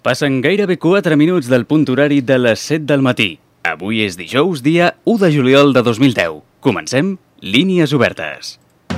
Passen gairebé 4 minuts del punt horari de les 7 del matí. Avui és dijous, dia 1 de juliol de 2010. Comencem Línies Obertes.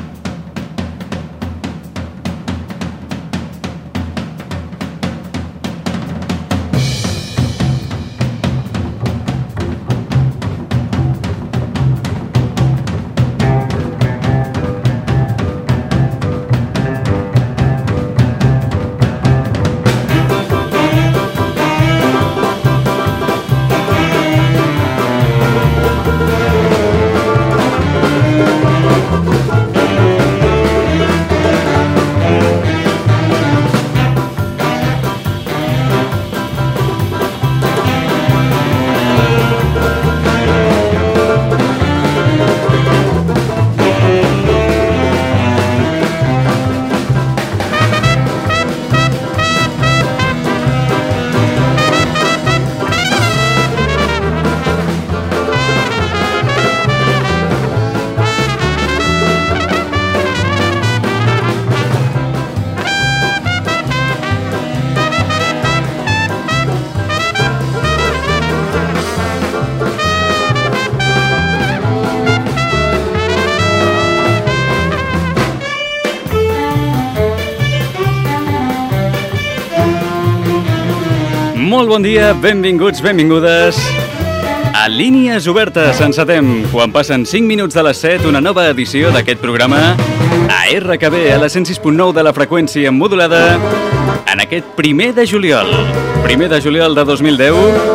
Molt bon dia, benvinguts, benvingudes a Línies Obertes. Encetem, quan passen 5 minuts de les 7, una nova edició d'aquest programa a RKB, a la 106.9 de la freqüència modulada, en aquest 1 de juliol. 1 de juliol de 2010.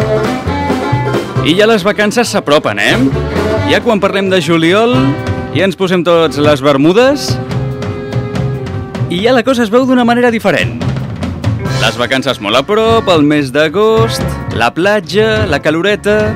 I ja les vacances s'apropen, Ja quan parlem de juliol, ja ens posem tots les bermudes i ja la cosa es veu d'una manera diferent. Les vacances molt a prop, el mes d'agost, la platja, la caloreta.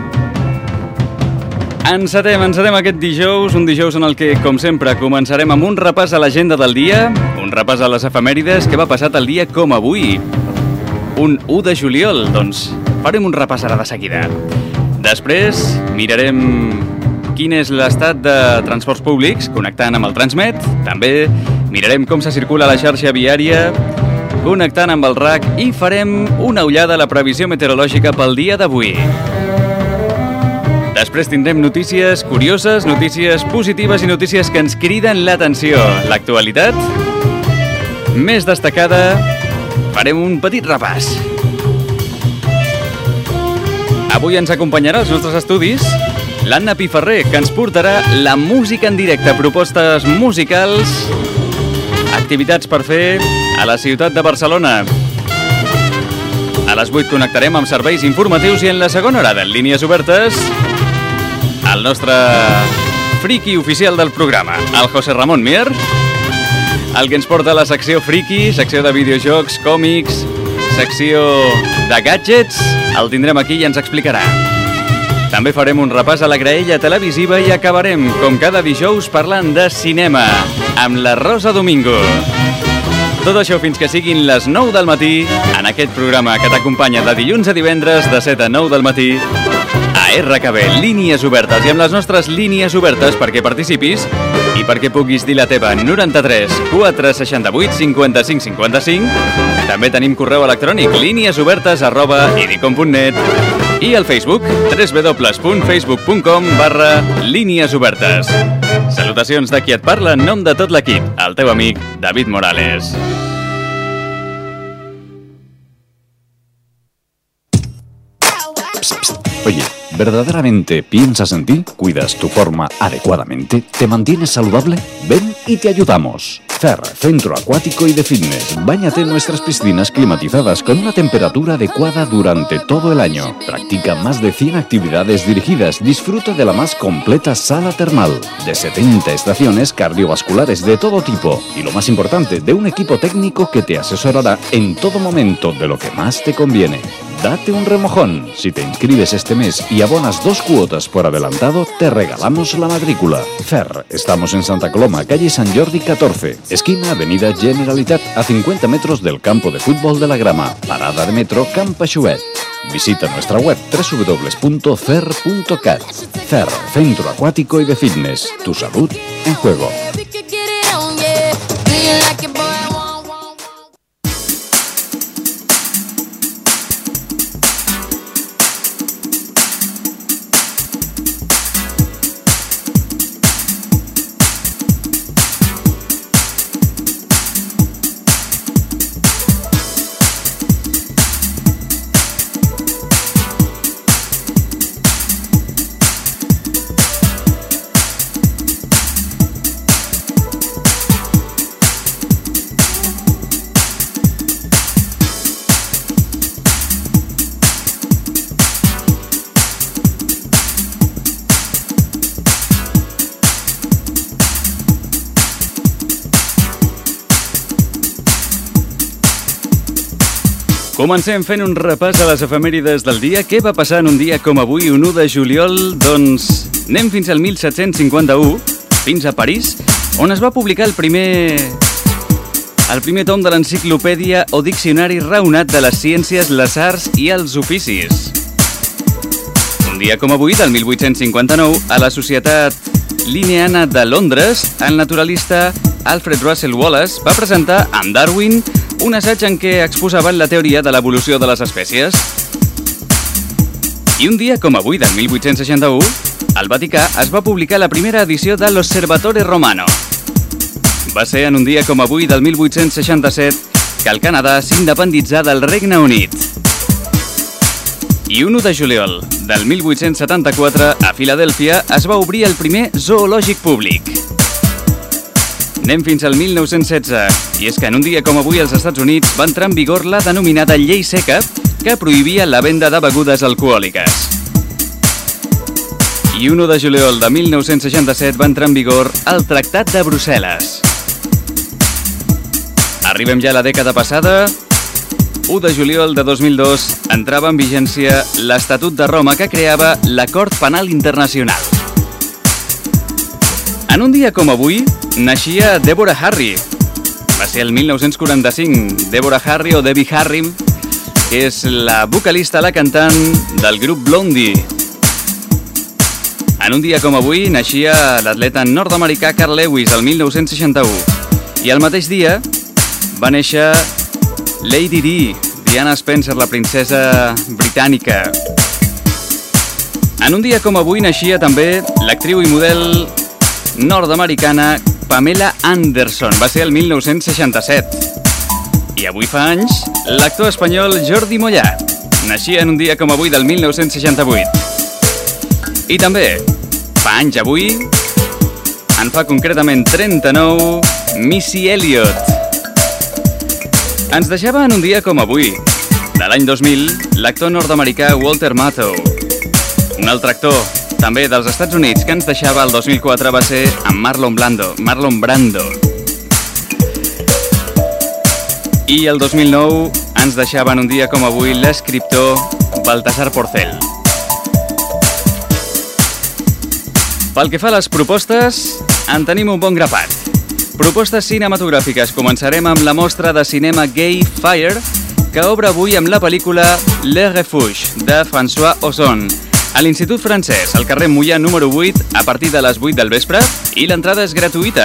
Encetem aquest dijous, un dijous en el que, com sempre, començarem amb un repàs a l'agenda del dia, un repàs a les efemèrides que va passat el dia com avui, un 1 de juliol, doncs farem un repàs ara de seguida. Després mirarem quin és l'estat de transports públics connectant amb el Transmet, també mirarem com se circula la xarxa viària, connectant amb el RAC, i farem una ullada a la previsió meteorològica pel dia d'avui. Després tindrem notícies curioses, notícies positives i notícies que ens criden l'atenció. L'actualitat més destacada, farem un petit repàs. Avui ens acompanyarà als nostres estudis l'Anna Piferrer, que ens portarà la música en directe, propostes musicals, activitats per fer a la ciutat de Barcelona. A les 8 connectarem amb serveis informatius i en la segona hora de Línies Obertes el nostre friki oficial del programa, el José Ramón Mier, el que ens porta a la secció friki, secció de videojocs, còmics, secció de gadgets, el tindrem aquí i ens explicarà. També farem un repàs a la graella televisiva i acabarem, com cada dijous, parlant de cinema amb la Rosa Domingo. Tot això fins que siguin les 9 del matí en aquest programa que t'acompanya de dilluns a divendres de 7 a 9 del matí a RKB, Línies Obertes, i amb les nostres línies obertes perquè participis i perquè puguis dir la teva 93 468 55 55. També tenim correu electrònic liniesobertes@idicom.net i al Facebook www.facebook.com/líniesobertes. Salutacions de qui et parla en nom de tot l'equip, el teu amic David Morales. Oye, ¿verdaderamente piensas en ti? ¿Cuidas tu forma adecuadamente? ¿Te mantienes saludable? Ven y te ayudamos. CER, Centro Acuático y de Fitness. Báñate en nuestras piscinas climatizadas con una temperatura adecuada durante todo el año. Practica más de 100 actividades dirigidas. Disfruta de la más completa sala termal. De 70 estaciones cardiovasculares de todo tipo. Y lo más importante, de un equipo técnico que te asesorará en todo momento de lo que más te conviene. Date un remojón. Si te inscribes este mes y abonas 2 cuotas por adelantado, te regalamos la matrícula. CER, estamos en Santa Coloma, calle Sant Jordi 14, esquina Avenida Generalitat, a 50 metros del campo de fútbol de la Grama. Parada de metro Camp Aixuet. Visita nuestra web www.cer.cat. CER, Centro Acuático y de Fitness. Tu salud en juego. Comencem fent un repàs a les efemèrides del dia. Què va passar en un dia com avui, un 1 de juliol? Doncs anem fins al 1751, fins a París, on es va publicar el primer tom de l'enciclopèdia o diccionari raonat de les ciències, les arts i els oficis. Un dia com avui, del 1859, a la Societat Linneana de Londres, el naturalista Alfred Russel Wallace va presentar amb Darwin un assaig en què exposaven la teoria de l'evolució de les espècies. I un dia com avui, del 1861, al Vaticà es va publicar la primera edició de l'Osservatore Romano. Va ser en un dia com avui, del 1867, que el Canadà s'independitzà del Regne Unit. I un 1 de juliol del 1874, a Filadèlfia, es va obrir el primer zoològic públic. Anem fins al 1916, i és que en un dia com avui als Estats Units va entrar en vigor la denominada Llei Seca, que prohibia la venda de begudes alcohòliques. I 1 de juliol de 1967 va entrar en vigor el Tractat de Brussel·les. Arribem ja a la dècada passada. 1 de juliol de 2002 entrava en vigència l'Estatut de Roma que creava l'Acord Penal Internacional. En un dia com avui, naixia Deborah Harry. Va ser el 1945. Deborah Harry o Debbie Harry, que és la vocalista, la cantant del grup Blondie. En un dia com avui, naixia l'atleta nord-americà Carl Lewis, el 1961. I el mateix dia va néixer Lady Di, Diana Spencer, la princesa britànica. En un dia com avui naixia també l'actriu i model nord-americana Pamela Anderson. Va ser el 1967. I avui fa anys, l'actor espanyol Jordi Mollà. Naixia en un dia com avui del 1968. I també, fa anys avui, en fa concretament 39, Missy Elliott. Ens deixava en un dia com avui, de l'any 2000, l'actor nord-americà Walter Matthau. Un altre actor, també dels Estats Units, que ens deixava el 2004 va ser en Marlon Brando. I el 2009 ens deixava en un dia com avui l'escriptor Baltasar Porcel. Pel que fa a les propostes, en tenim un bon grapat. Propostes cinematogràfiques. Començarem amb la mostra de cinema Gay Fire, que obre avui amb la pel·lícula Le Refuge, de François Ozon, a l'Institut Francès, al carrer Mollà número 8, a partir de les 8 del vespre, i l'entrada és gratuïta.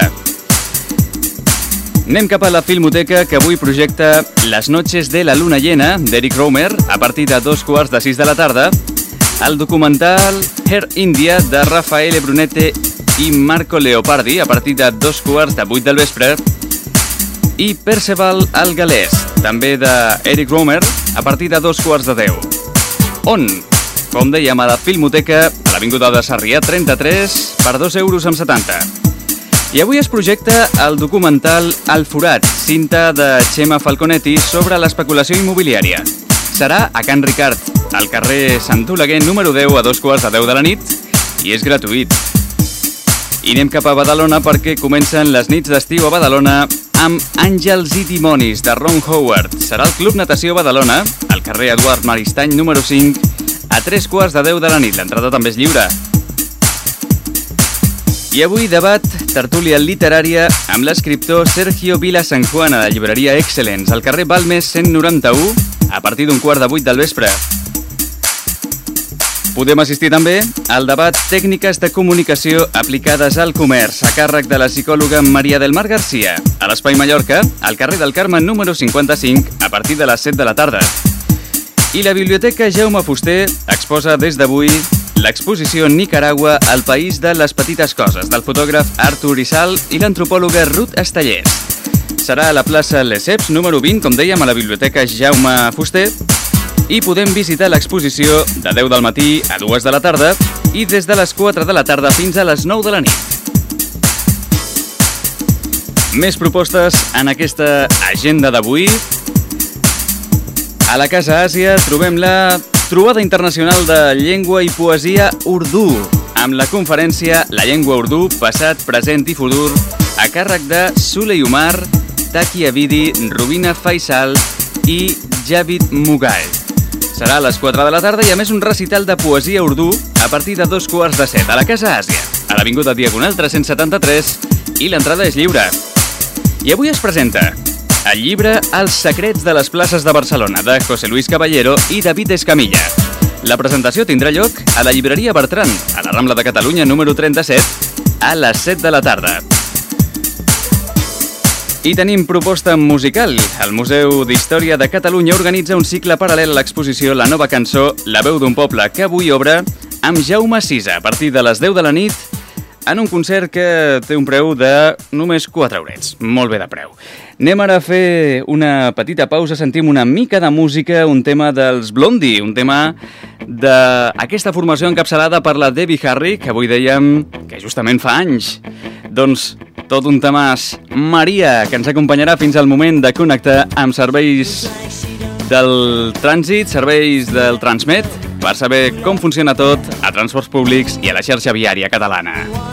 Anem cap a la Filmoteca, que avui projecta Les noches de la luna llena, d'Eric Rohmer, a partir de 5:45 de la tarda, el documental Air India, de Raffaele Brunette i Marco Leopardi, a partir de 7:45 del vespre, i Perceval el Galès, també d'Eric Rohmer, a partir de 9:45. On? Com dèiem, a la Filmoteca, a l'Avinguda de Sarrià 33, per 2,70 €. I avui es projecta el documental El Forat, cinta de Xema Falconetti sobre l'especulació immobiliària. Serà a Can Ricard, al carrer Sant Oleguer número 10, a 2:15 de la nit, i és gratuït. I anem cap a Badalona perquè comencen les nits d'estiu a Badalona amb Àngels i Dimonis, de Ron Howard. Serà al Club Natació Badalona, al carrer Eduard Maristany número 5, a 3:15 de la nit. L'entrada també és lliure. I avui debat, tertúlia literària amb l'escriptor Sergio Vila Sanjuana, de llibreria Excellence, al carrer Balmes 191, a partir d'7:15 del vespre. Podem assistir també al debat Tècniques de comunicació aplicades al comerç, a càrrec de la psicòloga Maria del Mar Garcia, a l'Espai Mallorca, al carrer del Carme número 55, a partir de les 7 de la tarda. I la Biblioteca Jaume Fuster exposa des d'avui l'exposició Nicaragua, el país de les petites coses, del fotògraf Artur Isal i l'antropòloga Ruth Estellers. Serà a la plaça Lesseps número 20, com dèiem, a la Biblioteca Jaume Fuster, i podem visitar l'exposició de 10 del matí a 2 de la tarda i des de les 4 de la tarda fins a les 9 de la nit. Més propostes en aquesta agenda d'avui. A la Casa Àsia trobem la Trobada Internacional de Llengua i Poesia Urdú, amb la conferència La llengua urdú, passat, present i futur, a càrrec de Suley Umar, Taki Abidi, Rubina Faisal i Javid Mughal. Serà a les 4 de la tarda i a més un recital de poesia urdú a partir de 6:45 a la Casa Àsia, a l'Avinguda Diagonal 373, i l'entrada és lliure. I avui es presenta el llibre Els secrets de les places de Barcelona, de José Luis Caballero i David Escamilla. La presentació tindrà lloc a la llibreria Bertran, a la Rambla de Catalunya número 37, a les 7 de la tarda. I tenim proposta musical. El Museu d'Història de Catalunya organitza un cicle paral·lel a l'exposició La nova cançó, La veu d'un poble, que avui obre amb Jaume Sisa a partir de les 10 de la nit en un concert que té un preu de només 4 eurets. Molt bé de preu. Anem ara a fer una petita pausa, sentim una mica de música, un tema dels Blondie, un tema d'aquesta formació encapçalada per la Debbie Harry, que avui dèiem que justament fa anys. Doncs tot un temàs, Maria, que ens acompanyarà fins al moment de connectar amb serveis del trànsit, serveis del Transmet, per saber com funciona tot a transports públics i a la xarxa viària catalana.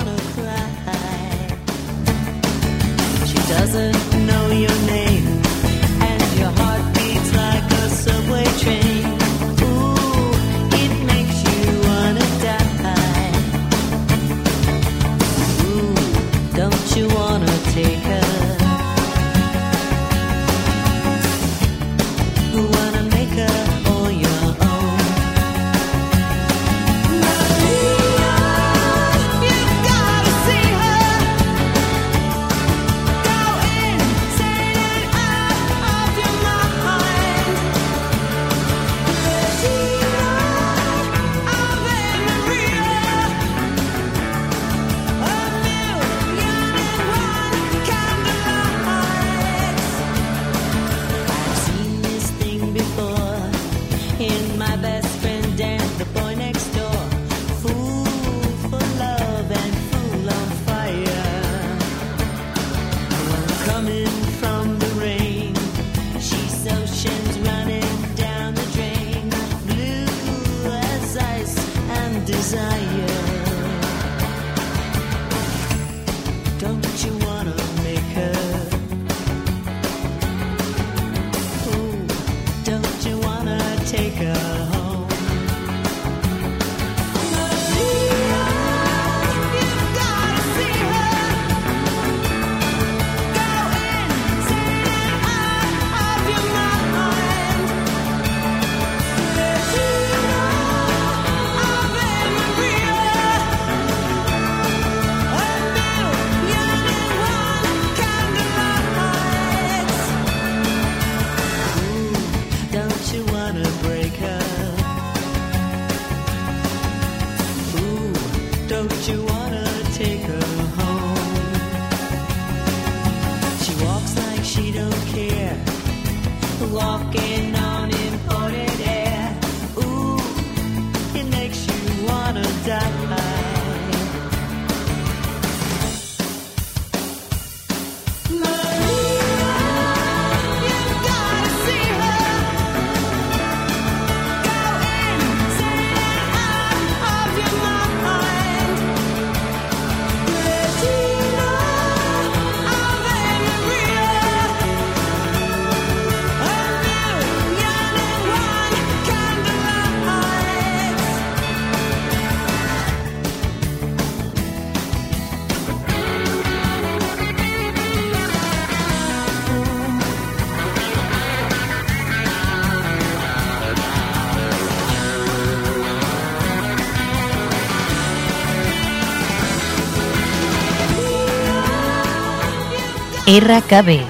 RKB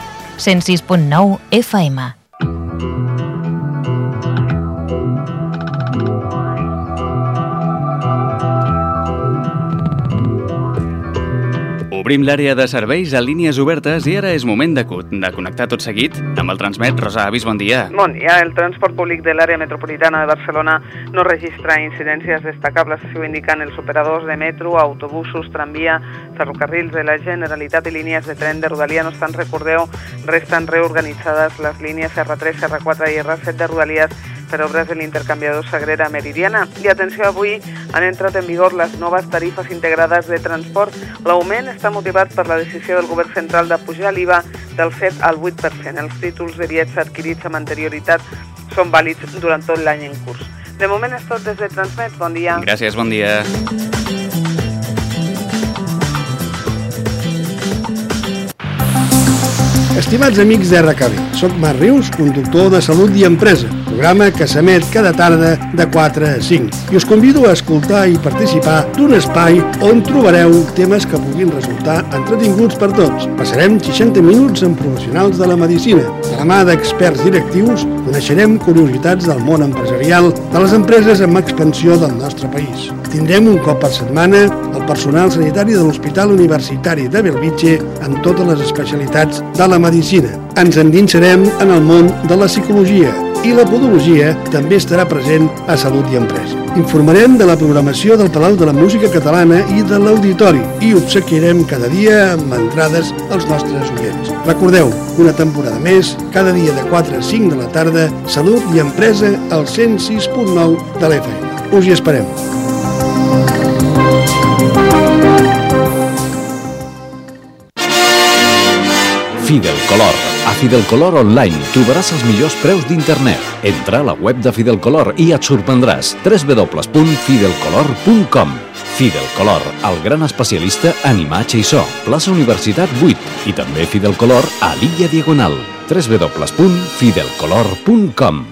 106.9 FM. Obrim l'àrea de serveis a línies obertes i ara és moment de connectar tot seguit amb el Transmet. Rosa Avis, bon dia. Bon dia. El transport públic de l'àrea metropolitana de Barcelona no registra incidències destacables, així ho indiquen els operadors de metro, autobusos, tramvia, ferrocarrils de la Generalitat i línies de tren de Rodalia. No obstant, recordeu, resten reorganitzades les línies R3, R4 i R7 de Rodalies per obres de l'intercanviador Sagrera Meridiana. I atenció, avui han entrat en vigor les noves tarifes integrades de transport. L'augment està motivat per la decisió del Govern central de pujar l'IVA del 7 al 8%. Els títols de viatge adquirits amb anterioritat són vàlids durant tot l'any en curs. De moment és tot des de Transmet. Bon dia. Gràcies, bon dia. Estimats amics d'RKB, soc Marc Rius, conductor de Salut i Empresa, programa que s'emet cada tarda de 4 a 5. I us convido a escoltar i participar d'un espai on trobareu temes que puguin resultar entretinguts per tots. Passarem 60 minuts amb professionals de la medicina. De la mà d'experts directius coneixerem curiositats del món empresarial de les empreses amb expansió del nostre país. Tindrem un cop per setmana el personal sanitari de l'Hospital Universitari de Bellvitge amb totes les especialitats de la medicina. Ens endinsarem en el món de la psicologia i la podologia també estarà present a Salut i Empresa. Informarem de la programació del Palau de la Música Catalana i de l'Auditori i obsequiarem cada dia amb entrades als nostres oients. Recordeu, una temporada més, cada dia de 4 a 5 de la tarda, Salut i Empresa al 106.9 de l'FM. Us hi esperem. Fidelcolor. A Fidelcolor Online trobaràs els millors preus d'internet. Entra a la web de Fidelcolor i et sorprendràs. www.fidelcolor.com. Fidelcolor, el gran especialista en imatge i so. Plaça Universitat 8 i també Fidelcolor a l'Illa Diagonal. www.fidelcolor.com.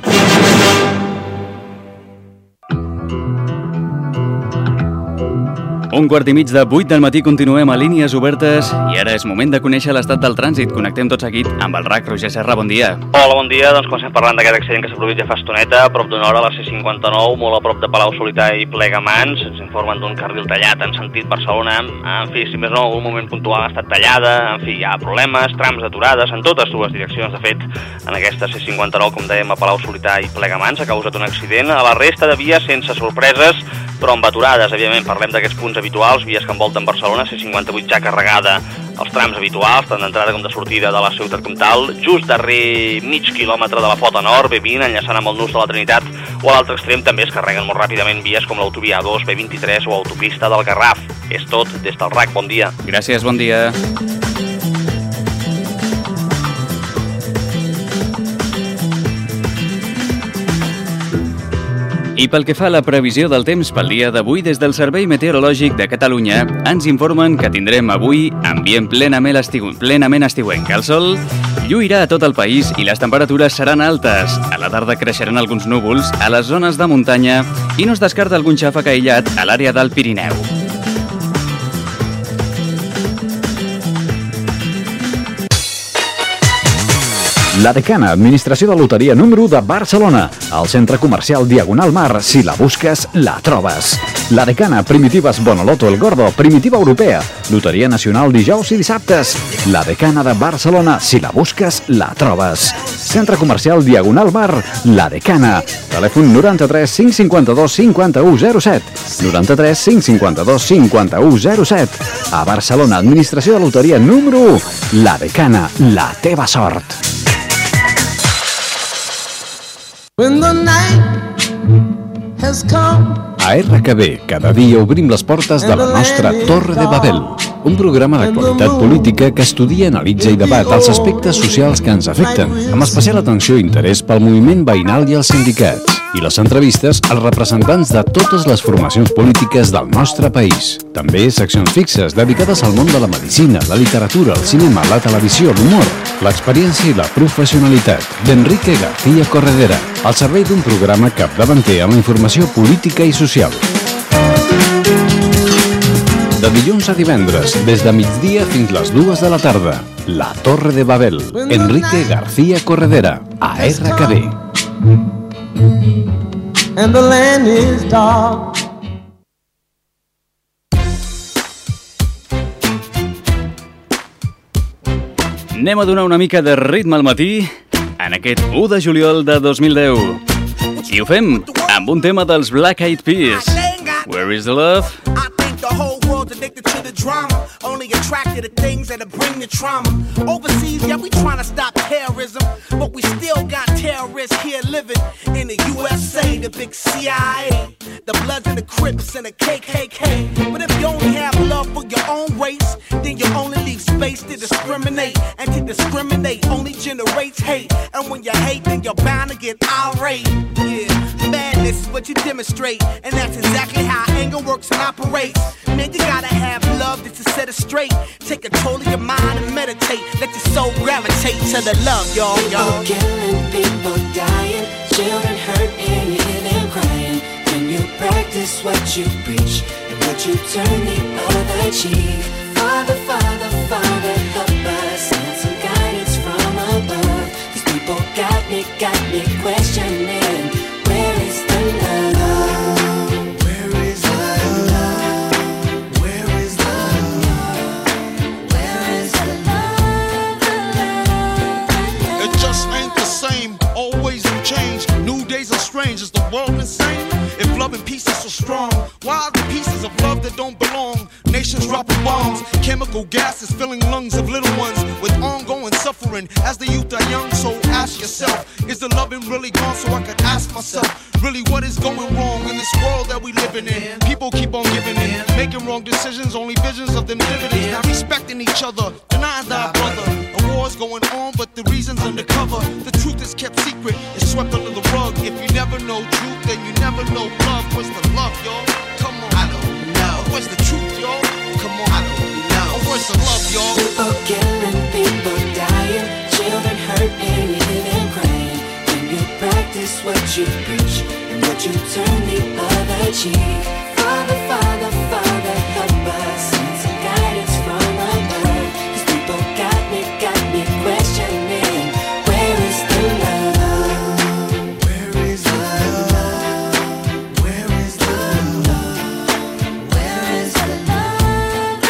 Un quart i mig de 8 del matí, continuem a línies obertes i ara és moment de conèixer l'estat del trànsit. Connectem tot seguit amb el RAC. Roger Serra, bon dia. Hola, bon dia. Doncs comencem parlant d'aquest accident que s'ha produït ja fa estoneta, a prop d'una hora a la C59, molt a prop de Palau-solità i Plegamans. Ens informen d'un carril tallat en sentit Barcelona. En fi, si més no, un moment puntual ha estat tallada. En fi, hi ha problemes, trams aturades en totes dues direccions. De fet, en aquesta C59, com dèiem, a Palau-solità i Plegamans, ha causat un accident. A la resta de vies sense sorpreses, però amb aturades, evidentment. Parlem d'aquests punts habituals, vies que envolten Barcelona, C58 ja carregada, els trams habituals, tant d'entrada com de sortida de la ciutat comtal, just darrer mig quilòmetre de la Pota Nord, B20, enllaçant amb el nus de la Trinitat, o a l'altre extrem també es carreguen molt ràpidament vies com l'autovia A2, B23 o autopista del Garraf. És tot des del RAC. Bon dia. Gràcies, bon dia. I pel que fa a la previsió del temps pel dia d'avui, des del Servei Meteorològic de Catalunya ens informen que tindrem avui ambient plenament estiuenc. El sol lluirà a tot el país i les temperatures seran altes. A la tarda creixeran alguns núvols a les zones de muntanya i no es descarta algun xàfec aïllat a l'àrea del Pirineu. La Decana, administració de loteria número 1 de Barcelona. Al centre comercial Diagonal Mar, si la busques, la trobes. La Decana, Primitives Bonoloto El Gordo, Primitiva Europea. Loteria nacional dijous i dissabtes. La Decana de Barcelona, si la busques, la trobes. Centre comercial Diagonal Mar, La Decana. Telèfon 93 552 5107. 93 552 5107. A Barcelona, administració de loteria número 1. La Decana, la teva sort. A RKB, cada dia obrim les portes de la nostra Torre de Babel, un programa d'actualitat política que estudia, analitza i debat els aspectes socials que ens afecten, amb especial atenció i interès pel moviment veïnal i els sindicats, i les entrevistes als representants de totes les formacions polítiques del nostre país. També seccions fixes dedicades al món de la medicina, la literatura, el cinema, la televisió, l'humor, l'experiència i la professionalitat, d'Enrique García Corredera, al servei d'un programa capdavanter en la informació política i social. De dilluns a divendres, des de migdia fins les 2 de la tarda, La Torre de Babel, Enrique García Corredera, a RKB. And the land is dark. Anem a donar una mica de ritme al matí en aquest 1 de juliol de 2010. I ho fem amb un tema dels Black Eyed Peas. Where is the love? The whole world's addicted to the drama, only attracted to things that'll bring the trauma. Overseas, yeah, we trying to stop terrorism, but we still got terrorists here living in the USA, the big CIA, the Bloods and the Crips and the KKK. But if you only have love for your own race, then you only leave space race to discriminate, and to discriminate only generates hate. And when you hate, then you're bound to get irate. Yeah, madness is what you demonstrate, and that's exactly how anger works and operates. Man, you gotta have love just to set it straight. Take control of your mind and meditate. Let your soul gravitate to the love, y'all. People killing, people dying, children hurt and you hear them crying. When you practice what you preach, and what you turn the other cheek. Father, Father, Father, help us, send some guidance from above. These people got me questioning, where is the love? Where is the love? Where is the love? Where is the love? It just ain't the same, always in change. New days are strange, is the world insane? If love and peace is so strong, why are the pieces of love that don't belong? Nations dropping bombs, chemical gases filling lungs of little ones with ongoing suffering as the youth are young. So ask yourself, is the loving really gone? So I could ask myself, really what is going wrong in this world that we living in? People keep on giving in, making wrong decisions, only visions of them dividends. Not respecting each other, denying thy brother. A war's going on, but the reason's undercover. The truth is kept secret, it's swept under the rug. If you never know truth, then you never know love. What's the love, y'all? Come on. I don't know. What's the truth, y'all? Come on. I don't know. What's the love, y'all? People killing, people dying, children hurt and you hear them crying. When you practice what you preach, and what you turn the other cheek. Father, Father, Father, help us, send some guidance from above. These people got me questioning, where is the love? Where is the love? Where is the love? Where is the love?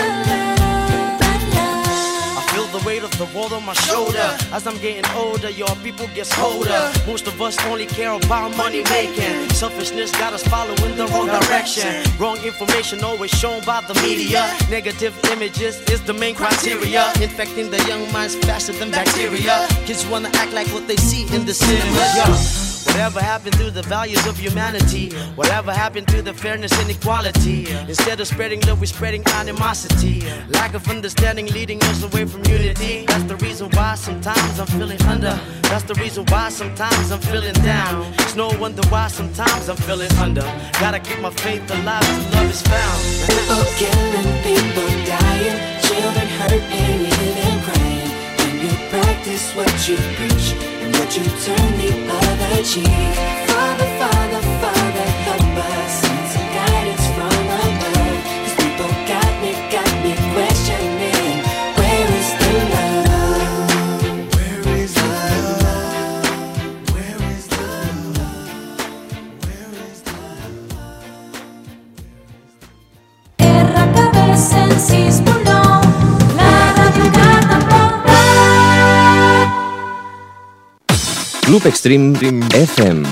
I feel the weight of the world on my shoulder. As I'm getting older, your people get colder. Most of us only care about money making. Selfishness got us following the wrong direction. Wrong information always shown by the media. Negative images is the main criteria. Infecting the young minds faster than bacteria. Kids wanna act like what they see in the cinema. Whatever happened to the values of humanity? Whatever happened to the fairness and equality? Instead of spreading love, we're spreading animosity. Lack of understanding leading us away from unity. That's the reason why sometimes I'm feeling under. That's the reason why sometimes I'm feeling down. It's no wonder why sometimes I'm feeling under. Gotta keep my faith alive till love is found. People killing, people dying, children hurt and you hear them crying. When you practice what you preach, and what you turn the other cheek. Father, Father, Father, help us, send some guidance from above. These people got me questioning, where is the love? Where is the love? Where is the love? Where is the love? RKB 106.9, la ràdio que tampoc. Club Extreme FM.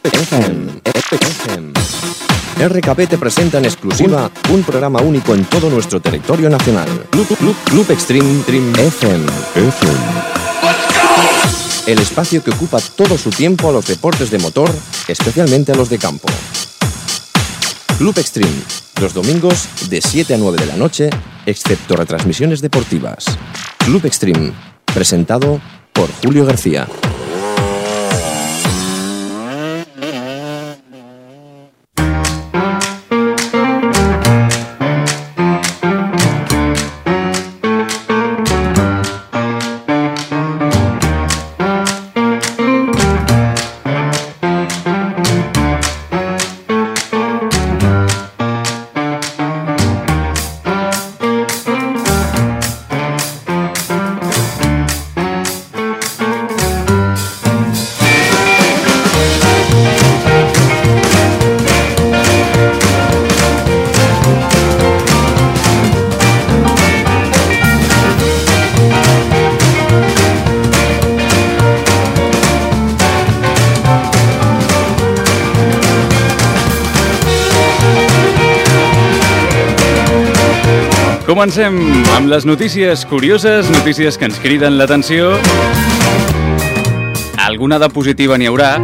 RKB te presenta en exclusiva un programa único en todo nuestro territorio nacional. Club Extreme FM. El espacio que ocupa todo su tiempo a los deportes de motor, especialmente a los de campo. Club Extreme, los domingos de 7 a 9 de la noche, excepto retransmisiones deportivas. Club Extreme, presentado por Julio García. Comencem amb les notícies curioses, notícies que ens criden l'atenció. Alguna de positiva n'hi haurà,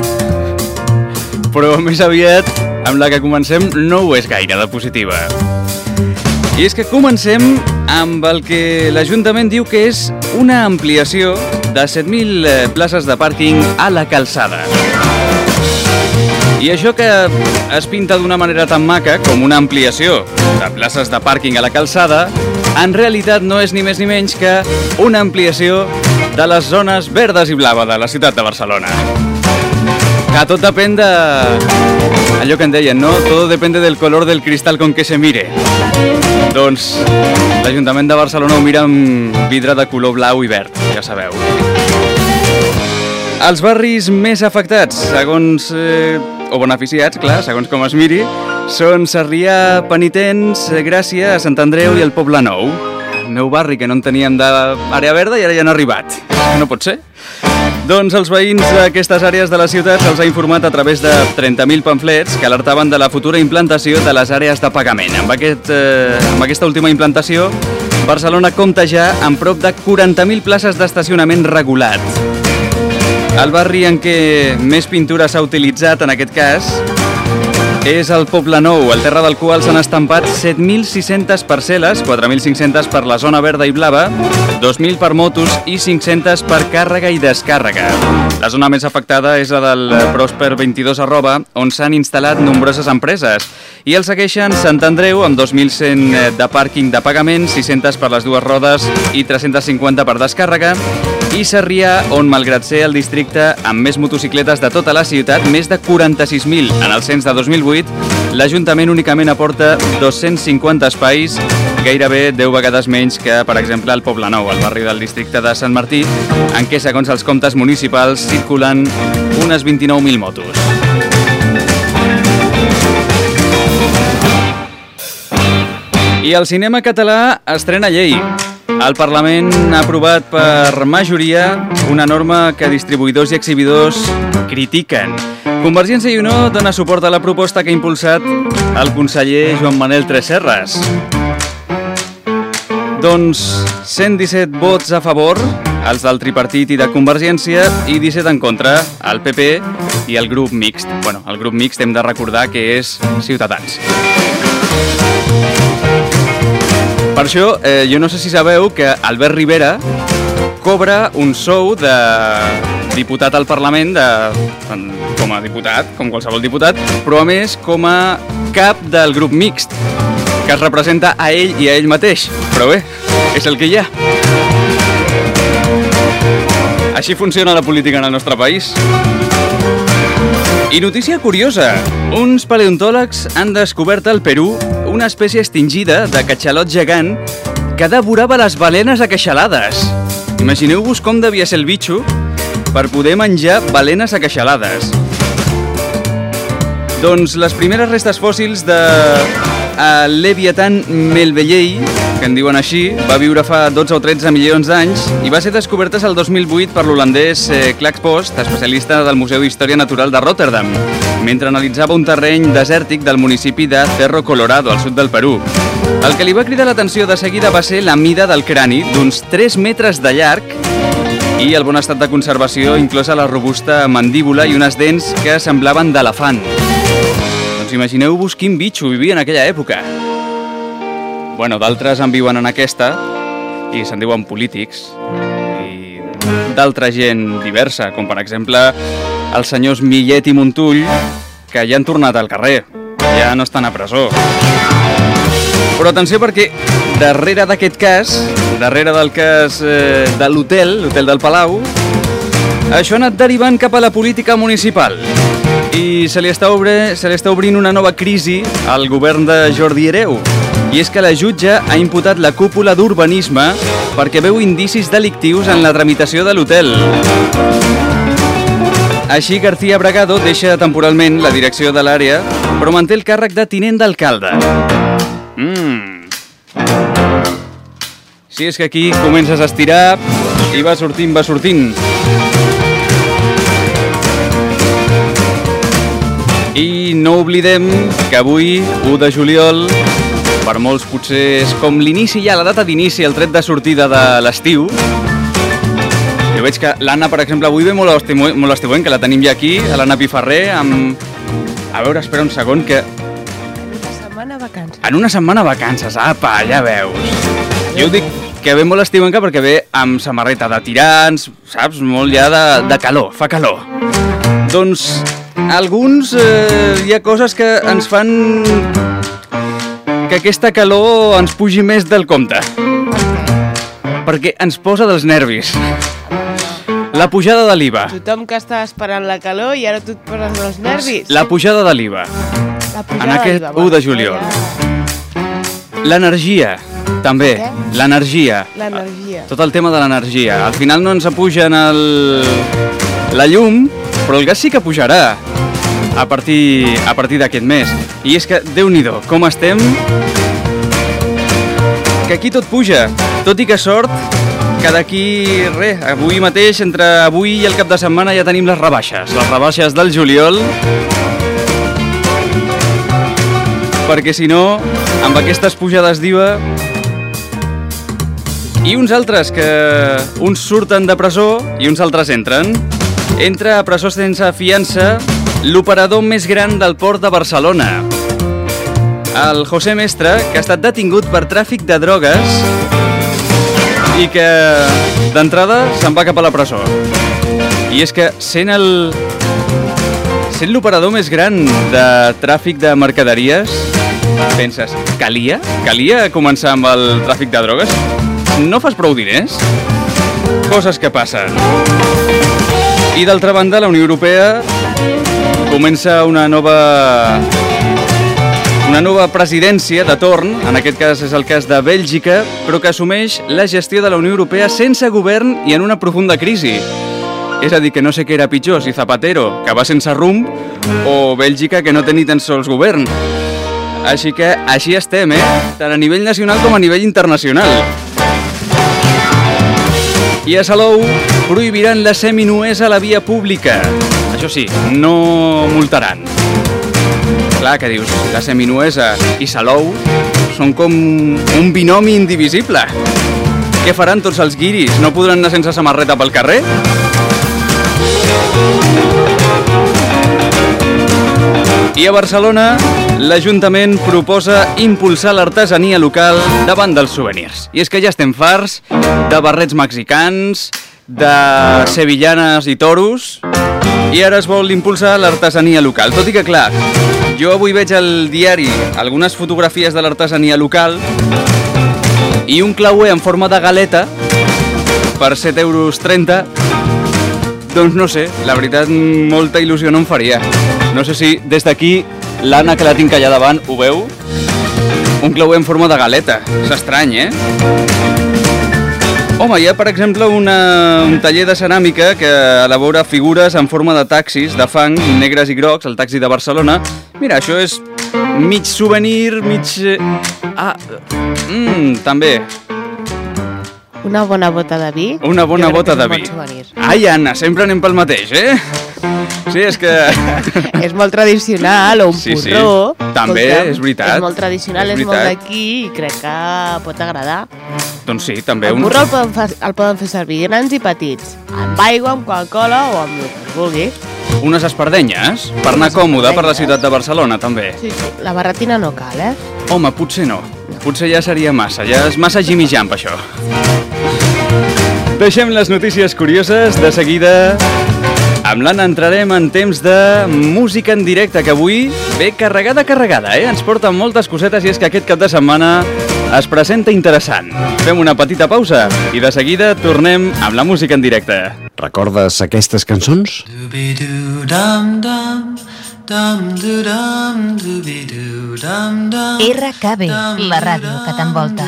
però més aviat amb la que comencem no ho és gaire de positiva. I és que comencem amb el que l'Ajuntament diu que és una ampliació de 7.000 places de pàrquing a la calçada. I això que es pinta d'una manera tan maca com una ampliació de places de pàrquing a la calçada, en realitat no és ni més ni menys que una ampliació de les zones verdes i blaves de la ciutat de Barcelona. Que tot depèn de... allò que en deien, no? Todo depende del color del cristal con que se mire. Doncs l'Ajuntament de Barcelona ho mira amb vidre de color blau i verd, ja sabeu. Els barris més afectats, segons... o beneficiats, clar, segons com es miri, són Sarrià, Penitents, Gràcia, Sant Andreu i el Poble Nou. El meu barri, que no en teníem d'àrea verda i ara ja han arribat. No pot ser? Doncs els veïns d'aquestes àrees de la ciutat se'ls ha informat a través de 30.000 pamflets que alertaven de la futura implantació de les àrees de pagament. Amb aquesta última implantació, Barcelona compta ja amb prop de 40.000 places d'estacionament regulat. El barri en què més pintura s'ha utilitzat, en aquest cas, és el Poble Nou, al terra del qual s'han estampat 7.600 parcel·les, 4.500 per la zona verda i blava, 2.000 per motos i 500 per càrrega i descàrrega. La zona més afectada és la del Pròsper 22 @, on s'han instal·lat nombroses empreses. I el segueixen Sant Andreu, amb 2.100 de pàrquing de pagament, 600 per les dues rodes i 350 per descàrrega, i Sarrià, on, malgrat ser el districte amb més motocicletes de tota la ciutat, més de 46.000 en el cens de 2008, l'Ajuntament únicament aporta 250 espais, gairebé 10 vegades menys que, per exemple, el Poble Nou, el barri del districte de Sant Martí, en què, segons els comptes municipals, circulen unes 29.000 motos. I el cinema català estrena llei. El Parlament ha aprovat per majoria una norma que distribuïdors i exhibidors critiquen. Convergència i Unió dona suport a la proposta que ha impulsat el conseller Joan Manel Tresserras. Doncs 117 vots a favor, els del tripartit i de Convergència, i 17 en contra, el PP i el grup mixt. Bueno, el grup mixt hem de recordar que és Ciutadans. Per això, jo no sé si sabeu que Albert Rivera cobra un sou de diputat al Parlament, com a diputat, com qualsevol diputat, però a més com a cap del grup mixt, que es representa a ell i a ell mateix. Però bé, és el que hi ha. Així funciona la política en el nostre país. I notícia curiosa, uns paleontòlegs han descobert al Perú una espècie extingida de catxalot gegant que devorava les balenes aqueixalades. Imagineu-vos com devia ser el bitxo per poder menjar balenes aqueixalades. Doncs les primeres restes fòssils de Leviathan melvellei, que en diuen així, va viure fa 12 o 13 milions d'anys i va ser descobertes el 2008 per l'holandès Klaas Post, especialista del Museu d'Història Natural de Rotterdam, mentre analitzava un terreny desèrtic del municipi de Cerro Colorado, al sud del Perú. El que li va cridar l'atenció de seguida va ser la mida del crani, d'uns 3 metres de llarg, i el bon estat de conservació, inclosa la robusta mandíbula i unes dents que semblaven d'elefant. Doncs imagineu-vos quin bitxo vivia en aquella època. Bueno, d'altres en viuen en aquesta i se'n diuen polítics i d'altra gent diversa, com per exemple els senyors Millet i Montull, que ja han tornat al carrer, ja no estan a presó. Però atenció, perquè darrere d'aquest cas, darrere del cas de l'hotel del Palau, això ha anat derivant cap a la política municipal i se li està obrint una nova crisi al govern de Jordi Hereu. I és que la jutge ha imputat la cúpula d'urbanisme perquè veu indicis delictius en la tramitació de l'hotel. Així, García Bragado deixa temporalment la direcció de l'àrea, però manté el càrrec de tinent d'alcalde. Si és que aquí comences a estirar i va sortint. I no oblidem que avui, 1 de juliol, per molts potser és com l'inici ja, la data d'inici, el tret de sortida de l'estiu. Jo veig que l'Anna, per exemple, avui ve molt estiuent, que la tenim ja aquí, a l'Anna Piferrer, amb... A veure, espera un segon, que... La setmana vacances. En una setmana vacances, apa, ja veus. Jo dic que ve molt estiuenca perquè ve amb samarreta de tirants, saps? Molt ja de calor, fa calor. Doncs alguns hi ha coses que ens fan que aquesta calor ens pugi més del compte. Perquè ens posa dels nervis. La pujada de l'IVA. Tothom que està esperant la calor i ara tu et poses dels nervis. La pujada de l'IVA. En aquest 1 de juliol. L'energia, també. L'energia. L'energia. Tot el tema de l'energia. Al final no ens apugen la llum, però el gas sí que pujarà a partir d'aquest mes. I és que, Déu-n'hi-do, com estem... Que aquí tot puja. Tot i que sort que d'aquí, avui mateix, entre avui i el cap de setmana ja tenim les rebaixes del juliol, perquè si no, amb aquestes pujades d'IVA, i uns altres que uns surten de presó i uns altres entren. Entra a presó sense fiança l'operador més gran del port de Barcelona, el José Mestre, que ha estat detingut per tràfic de drogues i que d'entrada se'n va cap a la presó. I és que sent l'operador més gran de tràfic de mercaderies, penses, calia començar amb el tràfic de drogues? No fas prou diners? Coses que passen. I d'altra banda, la Unió Europea comença una nova presidència de torn, en aquest cas és el cas de Bèlgica, però que assumeix la gestió de la Unió Europea sense govern i en una profunda crisi. És a dir, que no sé què era pitjor, si Zapatero, que va sense rumb, o Bèlgica, que no té ni tan sols govern. Així que així estem, tant a nivell nacional com a nivell internacional. I a Salou prohibiran la seminuesa a la via pública. Això sí, no multaran. Clar, que dius, la seminuesa i Salou són com un binomi indivisible. Què faran tots els guiris? No podran anar sense samarreta pel carrer? I a Barcelona, l'Ajuntament proposa impulsar l'artesania local davant dels souvenirs. I és que ja estem farts de barrets mexicans, de sevillanes i toros, i ara es vol impulsar l'artesania local. Tot i que, clar, jo avui veig al diari algunes fotografies de l'artesania local i un clauer en forma de galeta per 7,30 €, doncs no sé, la veritat, molta il·lusió no em faria. No sé si des d'aquí l'Anna, que la tinc allà davant, ho veu? Un clauer en forma de galeta. És estrany, Home, hi ha, per exemple, un taller de ceràmica que elabora figures en forma de taxis de fang negres i grocs, el taxi de Barcelona. Mira, això és mig souvenir, mig... també. Una bona bota de vi. Una bona bota de vi. Ai, Anna, sempre anem pel mateix, Sí, és que... És molt tradicional, o un porró. Sí. També, és veritat. És molt tradicional, és molt d'aquí i crec que pot agradar. Doncs sí, també. El porró el poden fer servir grans i petits, amb aigua, amb Coca-Cola o amb el que es vulgui. Unes espardenyes, per anar còmode per la ciutat de Barcelona, també. Sí, la barretina no cal, Home, potser no. Potser ja seria massa, ja és massa Jimmy Jump, això. Deixem les notícies curioses, de seguida... Amb l'Anna entrarem en temps de música en directe, que avui ve carregada, Ens porten moltes cosetes i és que aquest cap de setmana es presenta interessant. Fem una petita pausa i de seguida tornem amb la música en directe. Recordes aquestes cançons? RKB, la ràdio que t'envolta.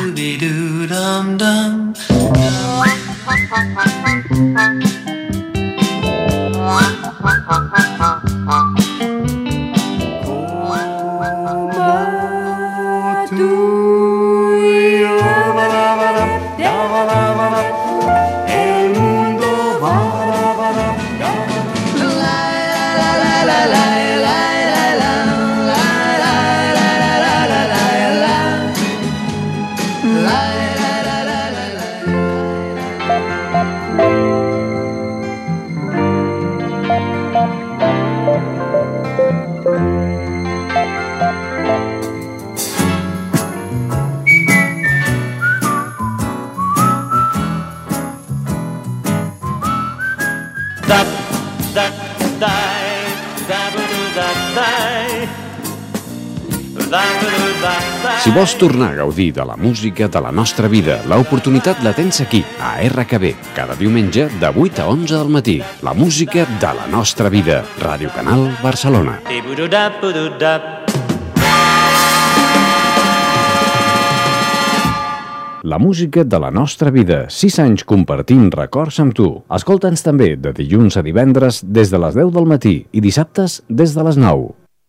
Si vols tornar a gaudir de la música de la nostra vida, l'oportunitat la tens aquí, a RKB, cada diumenge de 8 a 11 del matí. La música de la nostra vida. Ràdio Canal Barcelona. La música de la nostra vida. 6 anys compartint records amb tu. Escolta'ns també de dilluns a divendres des de les 10 del matí i dissabtes des de les 9.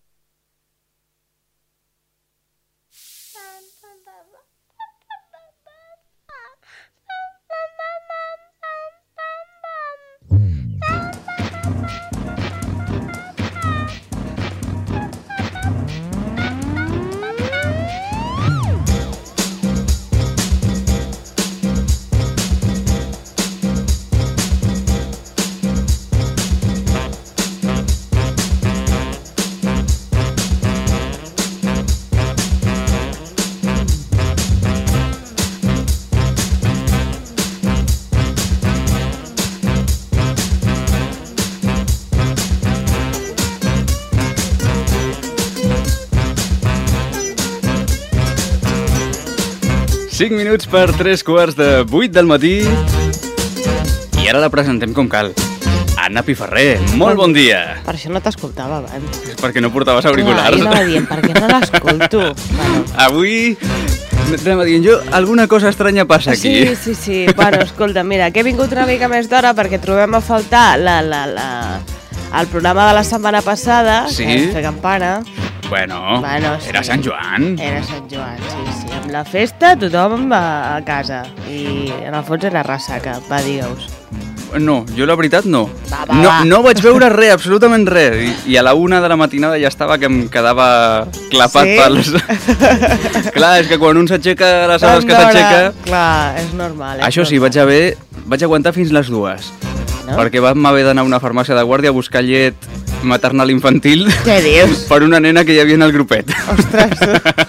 Cinc minuts per 3:45 del matí. I ara la presentem com cal. Anna Piferrer, molt bon dia. Per això no t'escoltava abans. És perquè no portaves auriculars. Jo anava dient, per què no l'escolto? Bueno. Avui anava dient jo, alguna cosa estranya passa aquí. Sí. Bueno, escolta, mira, que he vingut una mica més d'hora perquè trobem a faltar el programa de la setmana passada, sí. Que fer campana. Bueno, sí. Era Sant Joan. Era Sant Joan, sí. Amb la festa tothom va a casa i en el fons era ressaca, va, digueu-vos. No, jo la veritat no. Va. No vaig veure res, absolutament res. I a la 1 de la matinada ja estava que em quedava clapat pels... Clar, és que quan un s'aixeca a les hores que s'aixeca... Clar, és normal. Això sí, vaig aguantar fins les 2. No? Perquè vam haver d'anar a una farmàcia de guàrdia a buscar llet maternal infantil. Què dius? Per una nena que hi havia en el grupet. Ostres.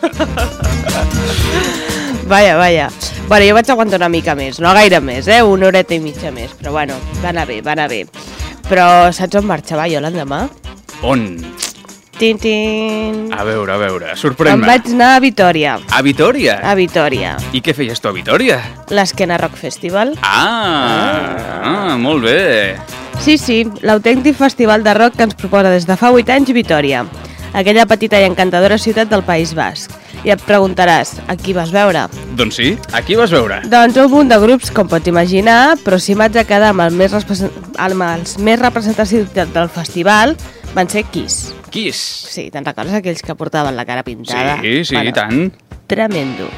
Vaya. Bueno, jo vaig aguantar una mica més, no gaire més, una horeta i mitja més, però bueno, va anar bé. Però saps on marxava jo l'endemà? On? Tin. A veure, sorprèn-me. Em vaig anar a Vitòria. A Vitòria? A Vitòria. I què feies tu a Vitòria? L'Esquena Rock Festival. Molt bé. Sí, l'autèntic festival de rock que ens proposa des de fa 8 anys Vitòria, aquella petita i encantadora ciutat del País Basc. I et preguntaràs, a qui vas veure? Doncs sí, a qui vas veure? Doncs un munt de grups, com pots imaginar, però si m'haig de quedar amb els més representatius del festival, van ser Kiss. Kiss? Sí, te'n recordes aquells que portaven la cara pintada? Sí, bueno, tant. Tremendo.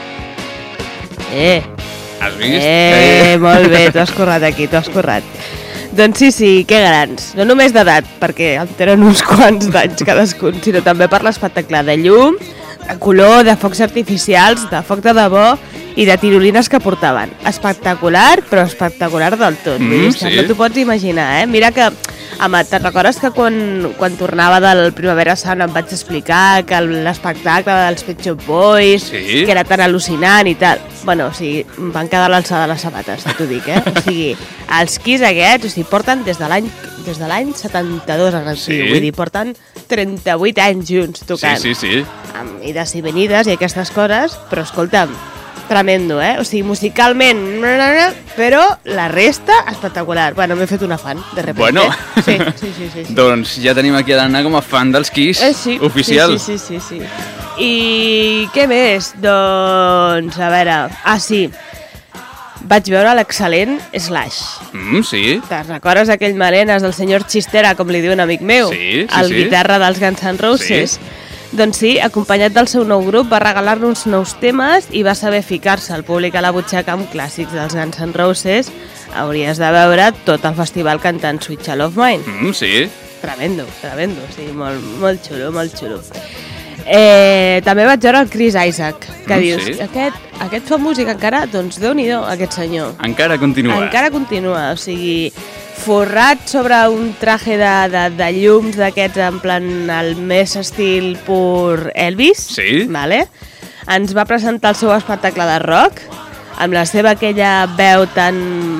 Has vist? Molt bé, t'ho has currat aquí, Doncs sí, que grans. No només d'edat, perquè en tenen uns quants d'anys cadascun, sinó també per l'espectacle de llum, de color, de focs artificials, de foc de debò i de tirolines que portaven. Espectacular, però espectacular del tot. Vull dir, sí. No t'ho pots imaginar, Mira que, te'n recordes que quan tornava del Primavera Sound em vaig explicar que l'espectacle dels Pet Shop Boys, que era tan al·lucinant i tal. Bueno, o sigui, em van quedar a l'alçada de les sabates, t'ho dic, O sigui, els Kiss aquests, porten des de l'any 72 en actiu, vull dir, porten 38 anys junts tocant. Sí. Amb ides i venides i aquestes coses, però escolta'm, tremendo, O sigui, musicalment, però la resta, espectacular. Bueno, m'he fet una fan, de repente. Bueno. Sí. Doncs ja tenim aquí a l'Anna com a fan dels Kiss, oficial. Sí. I què més? Doncs, a veure... sí. Vaig veure l'excel·lent Slash. Sí. Te'n recordes aquell melenes del senyor Chistera, com li diu un amic meu? Sí. El guitarra dels Guns N' Roses? Sí. Doncs sí, acompanyat del seu nou grup, va regalar-nos nous temes i va saber ficar-se al públic a la butxaca amb clàssics dels Guns N' Roses. Hauries de veure tot el festival cantant Sweet Child of Mine. Sí. Tremendo. Sí, molt xulo. També vaig veure el Chris Isaak, que dius, aquest fa música encara? Doncs Déu-n'hi-do, aquest senyor. Encara continua. O sigui, forrat sobre un traje de llums d'aquests en plan el més estil pur Elvis. Sí. Vale? Ens va presentar el seu espectacle de rock amb la seva aquella veu tan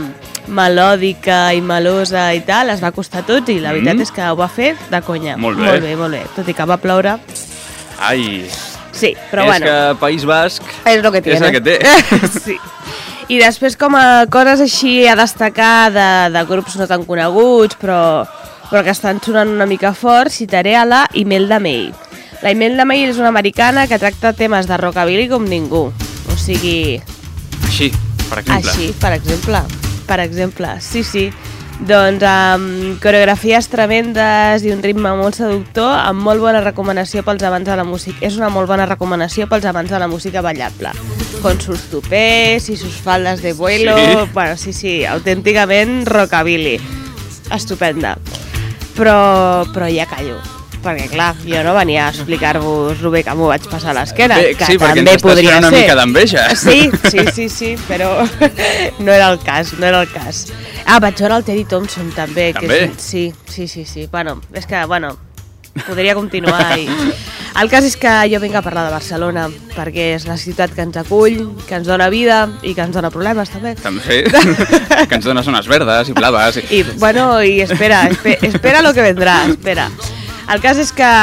melòdica i melosa i tal, es va acostar a tots i la veritat és que ho va fer de conya. Molt bé. Molt bé, molt bé. Tot i que va ploure. Ai, Sí, però és bueno. que País Basc És el que tiene. és el que té. Sí. I després com a coses així a destacar de grups no tan coneguts, però que estan sonant una mica fort, citaré a la Imelda May. La Imelda May és una americana que tracta temes de rockabilly com ningú. O sigui... Així, per exemple. Així, per exemple. Per exemple, sí. Doncs amb coreografies tremendes i un ritme molt seductor, amb molt bona recomanació pels amants de la música. És una molt bona recomanació pels amants de la música ballable. Con sus tupés y sus faldas de vuelo. Sí. Bueno, sí, autènticament rockabilly. Estupenda. Però ja callo. Perquè, clar, jo no venia a explicar-vos el bé que m'ho vaig passar a l'esquena, Bé, que sí, perquè també ens estàs podria fent una ser. mica d'enveja. Sí, però no era el cas. Ah, vaig veure el Teddy Thompson, també. També? Sí. Bueno, és que, podria continuar. El cas és que jo vinc a parlar de Barcelona, perquè és la ciutat que ens acull, que ens dona vida i que ens dona problemes, també. També, que ens dona zones verdes i blaves. I espera lo que vendrà, espera. El cas és que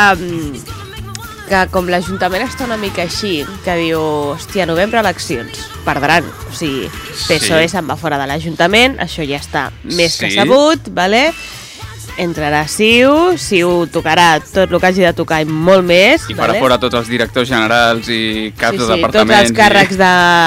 com l'Ajuntament està una mica així, que diu, hòstia, novembre eleccions, perdran. O sigui, PSOE se'n va fora de l'Ajuntament, això ja està més que sabut, vale? Entrarà Ciu tocarà tot el que hagi de tocar i molt més. I farà fora tots els directors generals i caps de departaments. Tots els càrrecs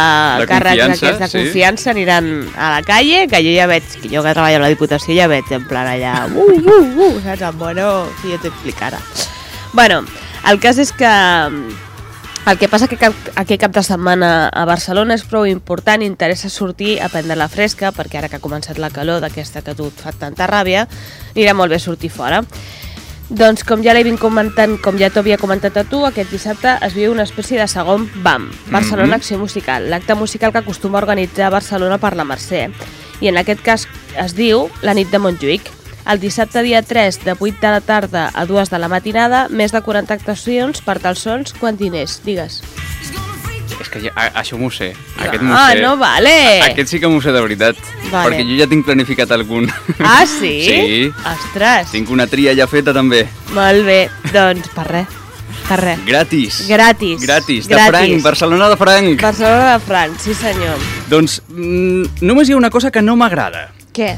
de de confiança aniran a la calle, que jo ja veig, jo que treballo a la Diputació ja veig en plan allà, saps? Bueno, si jo t'ho explicara. Bueno, el cas és que el que passa que aquest cap de setmana a Barcelona és prou important i interessa sortir a prendre la fresca, perquè ara que ha començat la calor d'aquesta que a tu et fa tanta ràbia, anirà molt bé sortir fora. Doncs com ja com ja t'ho havia comentat a tu, aquest dissabte es viu una espècie de segon BAM, Barcelona Acció Musical, l'acte musical que acostuma a organitzar Barcelona per la Mercè. I en aquest cas es diu La nit de Montjuïc. El dissabte dia 3, de 8 de la tarda a 2 de la matinada, més de 40 actuacions per tals sons. Quants diners? Digues. És que això m'ho sé. Aquest m'ho sé. No vale. Aquest sí que m'ho sé de veritat. Vale. Perquè jo ja tinc planificat algun. Ah, sí? Sí. Ostres. Tinc una tria ja feta també. Molt bé. Doncs per res. Gratis. De franc. Barcelona de franc. Barcelona de franc, sí senyor. Doncs només hi ha una cosa que no m'agrada. Què?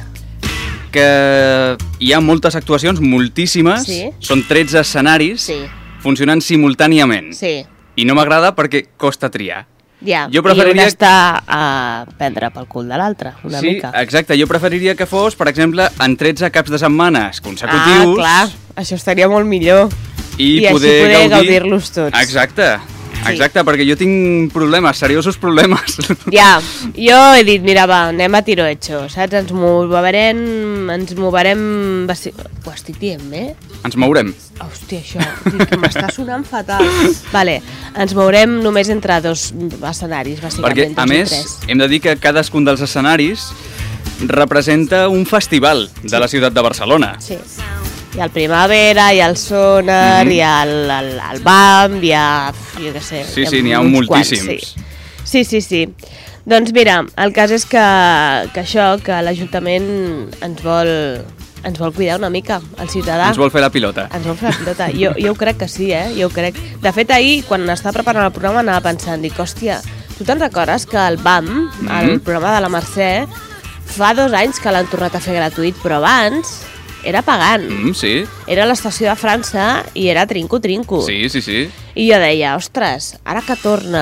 Que hi ha moltes actuacions, moltíssimes, són 13 escenaris funcionant simultàniament. Sí. I no m'agrada perquè costa triar. Ja, jo preferiria... i un està a prendre pel cul de l'altre, una mica. Sí, exacte, jo preferiria que fos, per exemple, en 13 caps de setmanes consecutius. Ah, clar, això estaria molt millor. I poder gaudir-los tots. Exacte, perquè jo tinc problemes, seriosos problemes. Ja, jo he dit, mira, va, anem a tiro hecho, saps? Ens moverem... Ho estic dient bé? Ens mourem. Hòstia, això, que m'està sonant fatal. Vale, ens mourem només entre dos escenaris, bàsicament. Perquè, a més, hem de dir que cadascun dels escenaris representa un festival de la ciutat de Barcelona. Sí. Hi ha el Primavera, hi ha el Sonar, hi ha el BAM, hi ha... jo què sé... Sí, n'hi ha moltíssims. Sí. Doncs mira, el cas és que l'Ajuntament ens vol cuidar una mica, el ciutadà. Ens vol fer la pilota. Jo ho crec que sí, jo ho crec. De fet, ahir, quan estava preparant el programa, anava pensant, dic, hòstia, tu te'n recordes que el BAM, el programa de la Mercè, fa 2 anys que l'han tornat a fer gratuït, però abans... era pagant. Sí. Era a l'estació de França i era trinco-trinco. Sí. I jo deia, ostres, ara que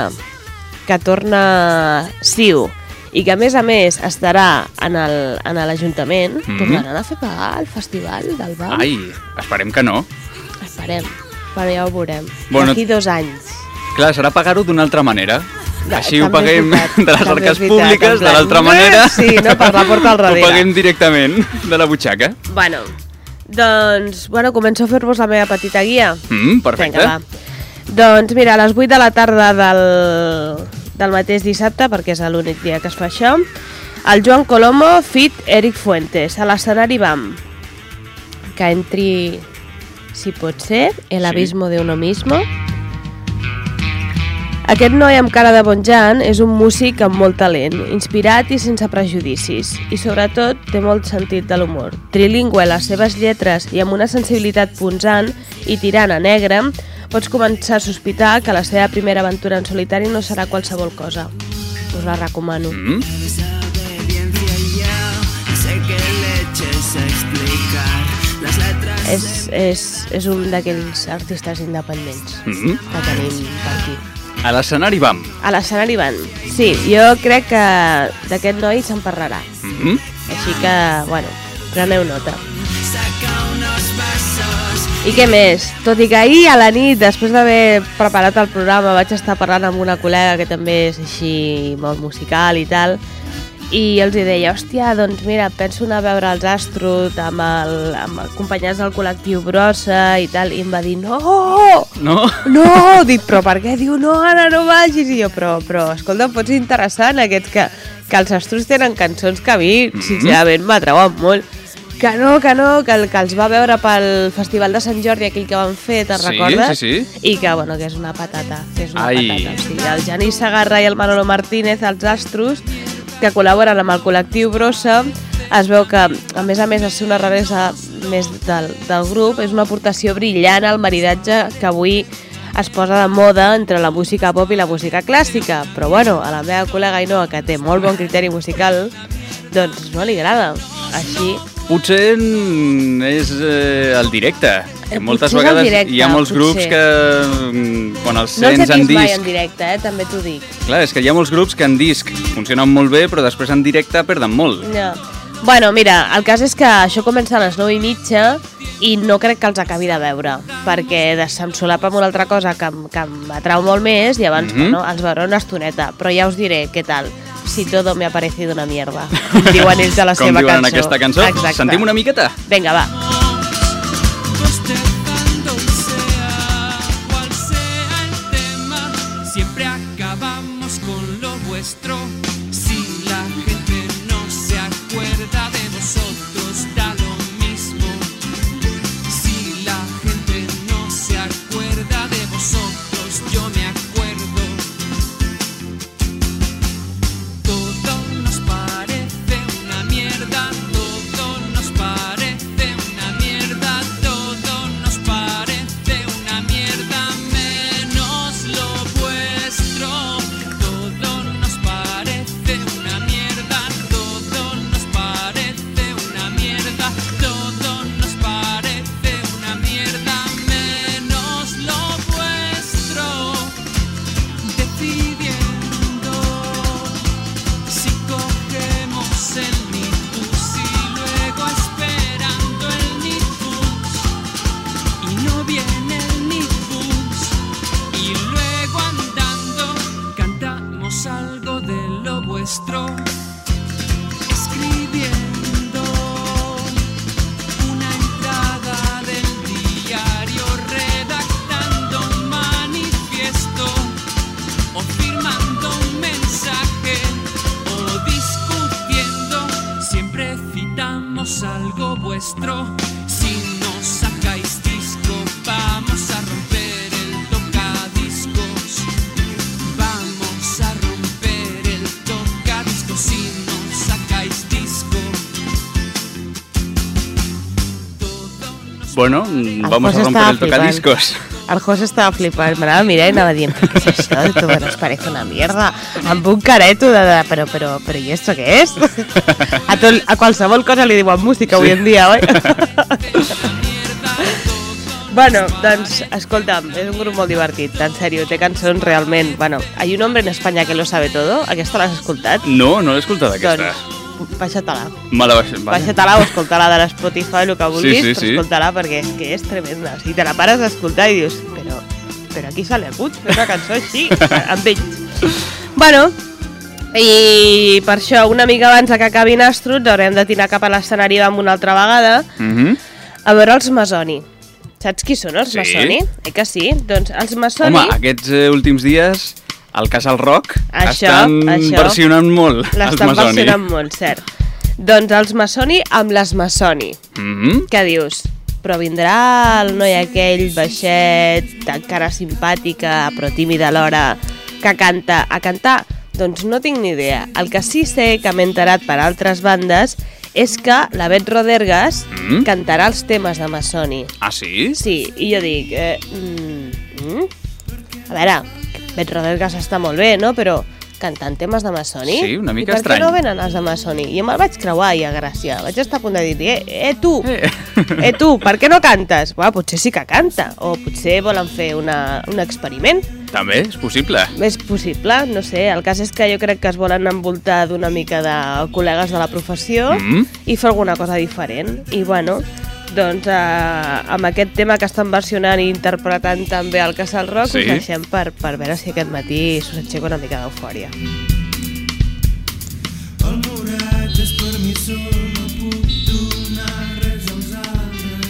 torna Ciu i que a més estarà en l'Ajuntament, tornaran a fer pagar el festival del BAM? Ai, esperem que no. Esperem, però ja ho veurem. Bueno, d'aquí 2 anys. Clar, serà pagar-ho d'una altra manera. Així ho també paguem de les arques públiques, de plan, l'altra manera. Sí, no, per la porta al darrere. Ho paguem directament de la butxaca. Bueno, doncs, començo a fer-vos la meva petita guia. Perfecte. Vinga, va. Doncs mira, a les 8 de la tarda del mateix dissabte, perquè és l'únic dia que es fa això, el Joan Colomo fit Eric Fuentes, a l'escenari BAM. Que entri, si pot ser, el abismo de uno mismo. Aquest noi amb cara de bon jan és un músic amb molt talent, inspirat i sense prejudicis, i sobretot té molt sentit de l'humor. Trilingüe a les seves lletres i amb una sensibilitat punzant i tirant a negre, pots començar a sospitar que la seva primera aventura en solitari no serà qualsevol cosa. Us la recomano. És un d'aquells artistes independents que tenim per aquí. A l'escenari vam. A l'escenari van. Sí, jo crec que d'aquest noi se'n parlarà. Així que, bueno, preneu nota. I què més? Tot i que ahir a la nit, després d'haver preparat el programa, vaig estar parlant amb una col·lega que també és així molt musical i tal, i els hi deia, hòstia, doncs mira, penso anar a veure els Astros amb acompanyats del col·lectiu Brossa i tal, i em va dir, no! Dic, però per què? Diu, no, ara no vagis, i jo, però escolta, pots ser interessant aquests que els Astros tenen cançons que a mi, sincerament, m'atrauen molt. Que els va veure pel Festival de Sant Jordi, aquell que van fer, te'n recordes? Sí. I que, bueno, que és una patata, O sigui, el Genís Segarra i el Manolo Martínez, els Astros, que col·laboren amb el col·lectiu Brossa, es veu que, a més, de ser una raresa més del grup, és una aportació brillant al maridatge que avui es posa de moda entre la música pop i la música clàssica. Però, bueno, a la meva col·lega Ainhoa, que té molt bon criteri musical, doncs no li agrada. Així... Potser és el directe. Que moltes vegades directe, hi ha molts grups que quan els sents en disc... No els he vist mai en directe, també t'ho dic. Clar, és que hi ha molts grups que en disc funcionen molt bé, però després en directe perden molt. No. Bueno, mira, el cas és que això comença a les 9:30 i no crec que els acabi de veure, perquè se'm solapa amb una altra cosa que m'atrau molt més i abans bueno, els veuré una estoneta, però ja us diré què tal. Si todo me ha parecido una mierda, com diuen ells a la seva cançó. Com diuen en aquesta cançó? Exacte. Sentim una miqueta? Vinga, va. Siempre acabamos con lo vuestro. Si la gente no se acuerda de vosotros, da lo mismo. Si la gente no se acuerda de vosotros, yo me acuerdo. Todo nos parece una mierda, todo nos parece una mierda, todo nos parece una mierda, menos lo vuestro. Todo nos parece una mierda, todo nos parece una mierda, todo nos parece una mierda, menos lo vuestro. Decidiendo si cogemos el Nibus y luego esperando el Nibus y no viene el Nibus y luego andando cantamos algo de lo vuestro, escribiendo una entrada del diario, redactando un manifiesto o firmando un mensaje o discutiendo, siempre citamos algo vuestro. Si no sacáis disco, vamos a romper el tocadiscos. Vamos a romper el tocadiscos si no sacáis disco. Bueno, vamos a romper el tocadiscos. El José estava flipant, m'anava a mirar i anava dient, què és això? Tu nos parece una mierda. Amb un careto però i esto què és? A qualsevol cosa li diuen música avui en dia, oi? Bueno, doncs, escolta'm, és un grup molt divertit, en sèrio, té cançons realment... Bueno, hay un hombre en España que lo sabe todo, aquesta l'has escoltat? No l'he escoltat, aquesta. Doncs, baixa-te-la. Me la baixo, vale. Baixa-te-la o escolta-la de l'Spotify, el que vulguis, sí. però escolta-la perquè és que és tremenda. O sigui, te la pares a escoltar i dius, però aquí sale el Puig, fer una cançó així, amb ells. Bueno, i per això, una mica abans que acabin Astros, haurem de tirar cap a l'escenari amb una altra vegada a veure els Masoni. Saps qui són els Masoni? Que sí? Doncs els Masoni... Home, aquests últims dies al Casal Rock estan versionant molt els Masoni. L'estan versionant molt, cert. Doncs els Masoni amb les Masoni. Què dius? Però vindrà el noi aquell baixet, tan cara simpàtica, però tímida alhora, Que canta. A cantar? Doncs no tinc ni idea. El que sí sé, que m'he enterat per altres bandes, és que la Bet Rodergas cantarà els temes de Massoni. Ah, sí? Sí, i jo dic... A veure, Bet Rodergas està molt bé, no? Però cantant temes de Massoni? Sí, una mica estrany. I per què no venen els de Massoni? Jo me'l vaig creuar i a Gràcia. Vaig estar a punt de dir, tu, per què no cantes? Bueno, potser sí que canta, o potser volen fer un experiment. També, és possible. És possible, no sé. El cas és que jo crec que es volen envoltar d'una mica de col·legues de la professió i fer alguna cosa diferent. I bueno, doncs amb aquest tema que estan versionant i interpretant també el Casal Rock, us deixem per veure si aquest matí s'us aixeca una mica d'eufòria. El moratge és per mi sol, no puc donar res als altres.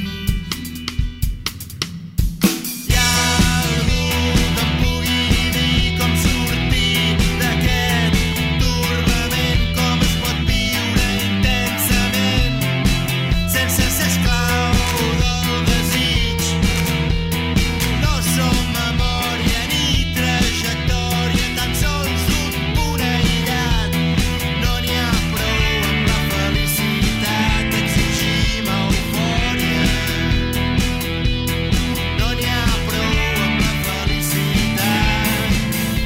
Hi ha algú que em pugui dir com sortir d'aquest turbament, com es pot viure intensament sense ser esclau del desig. No som memòria ni trajectòria, tan sols un punt aïllat. No n'hi ha prou amb la felicitat, exigim eufòria. No n'hi ha prou amb la felicitat,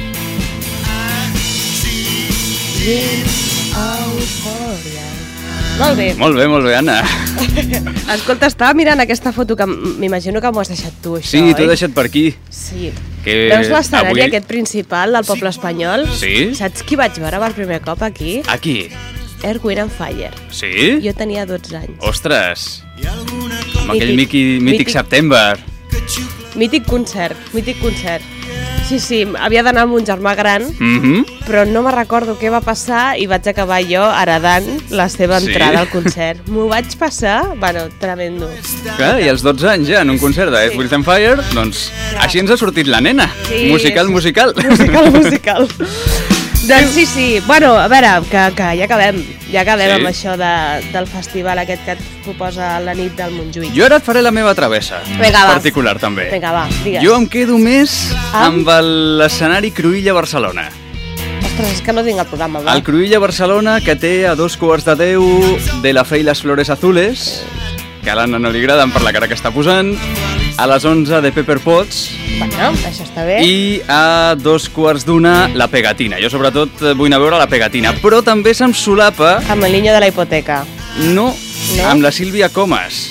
exigim eufòria. Molt bé. Molt bé, Anna. Escolta, estava mirant aquesta foto que m'imagino que m'ho has deixat tu, això, Sí, t'ho he deixat per aquí. Sí. Que Veus l'escenari avui... aquest principal del poble espanyol? Sí. Saps qui vaig veure per primer cop aquí? Aquí. Earth, Wind and Fire. Sí? Jo tenia 12 anys. Ostres. Amb aquell mític September. Mític concert. Sí, havia d'anar amb un germà gran, però no me recordo què va passar i vaig acabar jo heredant la seva entrada al concert. M'ho vaig passar, bueno, tremendo. Clar, i als 12 anys ja, en un concert de Earth, Wind and Fire, doncs així ens ha sortit la nena. Sí, Musical. Doncs sí. Bueno, a veure, que ja acabem amb això del festival aquest que et proposa la nit del Montjuïc. Jo ara et faré la meva travessa. Vinga, va. Particular, també. Vinga, va, digues. Jo em quedo més amb l'escenari Cruïlla Barcelona. Ostres, és que no tinc el programa, va. El Cruïlla Barcelona, que té a 9:45 de la Fe i les Flores Azules, que a l'Anna no li agraden per la cara que està posant, a les 11 de Pepper Potts, bueno, això està bé. I a 2:15 la Pegatina. Jo sobretot vull anar a veure la Pegatina, però també se'm solapa... Amb el niño de la hipoteca. No, amb la Sílvia Comas.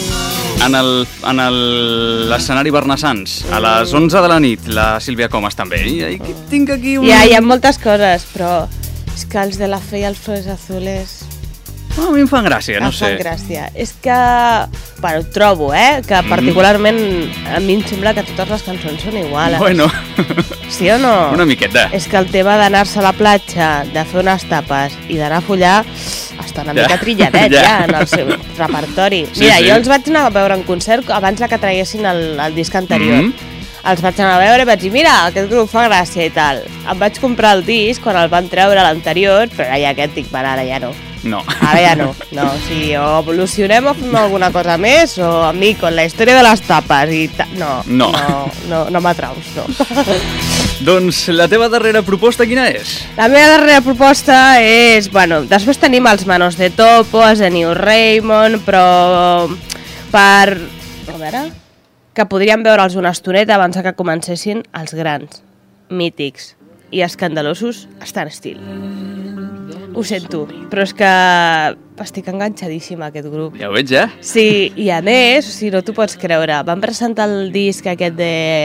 En l'escenari Bernassans, a les 11 de la nit, la Sílvia Comas també. I tinc aquí un... Ja, hi ha moltes coses, però és que els de la Fe i els Flores Azules... A mi em fan gràcia, no sé. Em fan gràcia. És que, bueno, trobo, que particularment a mi em sembla que totes les cançons són iguals. Bueno. Sí o no? Una miqueta. És que el tema d'anar-se a la platja, de fer unes tapes i d'anar a follar està una mica trilladet ja en el seu repertori. Mira, jo els vaig anar a veure en concert abans que traguessin el disc anterior. Els vaig anar a veure i vaig dir, mira, aquest grup fa gràcia i tal. Em vaig comprar el disc quan el van treure l'anterior, però ara ja aquest dic, ara ja no. No. Ara ja no. No, o sigui, o evolucionem o fem alguna cosa més, o a mi, con la història de les tapes i tal. No m'atraus, no. Doncs la teva darrera proposta quina és? La meva darrera proposta és, bueno, després tenim els Manos de Topo, els de New Raymond, però per... A veure... que podríem veure'ls una estoneta abans que comencessin els grans, mítics i escandalosos Stan Steele. Ho sento, però és que estic enganxadíssima a aquest grup. Ja ho veig, ja. Sí, i a més, si no t'ho pots creure, van presentar el disc aquest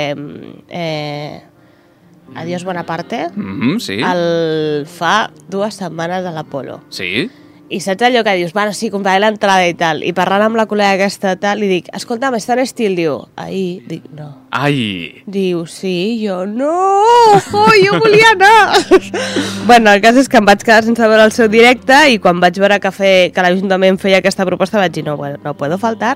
de... Adiós Bonaparte, sí. fa 2 setmanes a l'Apolo. Sí. I saps allò que dius, bueno, sí, compraré l'entrada i tal, i parlant amb la col·lega aquesta tal, li dic, escolta'm, Stan Steele, diu, ahir, dic, no. Ai. Diu, sí, jo, no, jo volia anar. Bueno, el cas és que em vaig quedar sense veure el seu directe i quan vaig veure que l'Ajuntament feia aquesta proposta vaig dir, no, bueno, no puedo faltar,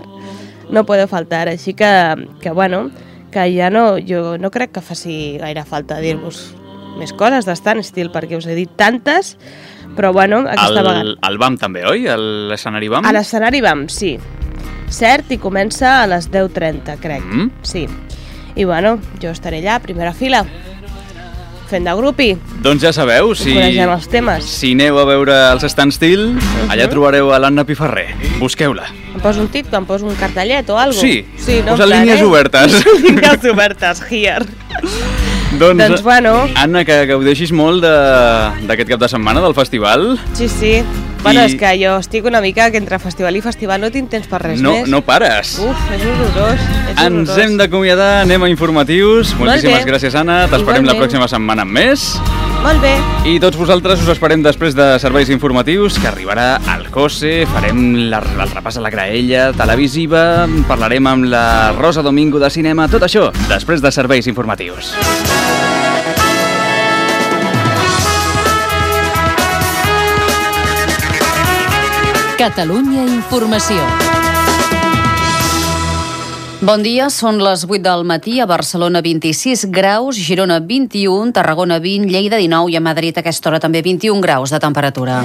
així que bueno, que ja no, jo no crec que faci gaire falta dir-vos més coses de Stan Steele, perquè us he dit tantes, però bueno, aquesta vegada... El BAM també, oi? L'escenari BAM? A l'escenari BAM, sí. Cert, i comença a les 10:30, crec. Sí. I bueno, jo estaré allà, primera fila. fent de grupi. Doncs ja sabeu, si Coneixem els temes. aneu a veure els Stand Still, allà trobareu a l'Anna Piferrer. Busqueu-la. Em poso un títol, em poso un cartellet o alguna cosa? Sí, no, posa línies obertes. Línies obertes, here. Doncs, bueno. Anna, que gaudeixis molt d'aquest cap de setmana del festival. Sí. Bueno, és que jo estic una mica que entre festival i festival no tinc temps per res més. No pares. Uf, és horrorós. Ens hem d'acomiadar, anem a informatius. Moltíssimes gràcies, Anna. T'esperem la pròxima setmana amb més. Molt bé. I tots vosaltres us esperem després de serveis informatius, que arribarà al COSE, farem el repàs a la graella televisiva, parlarem amb la Rosa Domingo de cinema, tot això després de serveis informatius. Catalunya Informació. Bon dia, són les 8 del matí, a Barcelona 26 graus, Girona 21, Tarragona 20, Lleida 19 i a Madrid a aquesta hora també 21 graus de temperatura.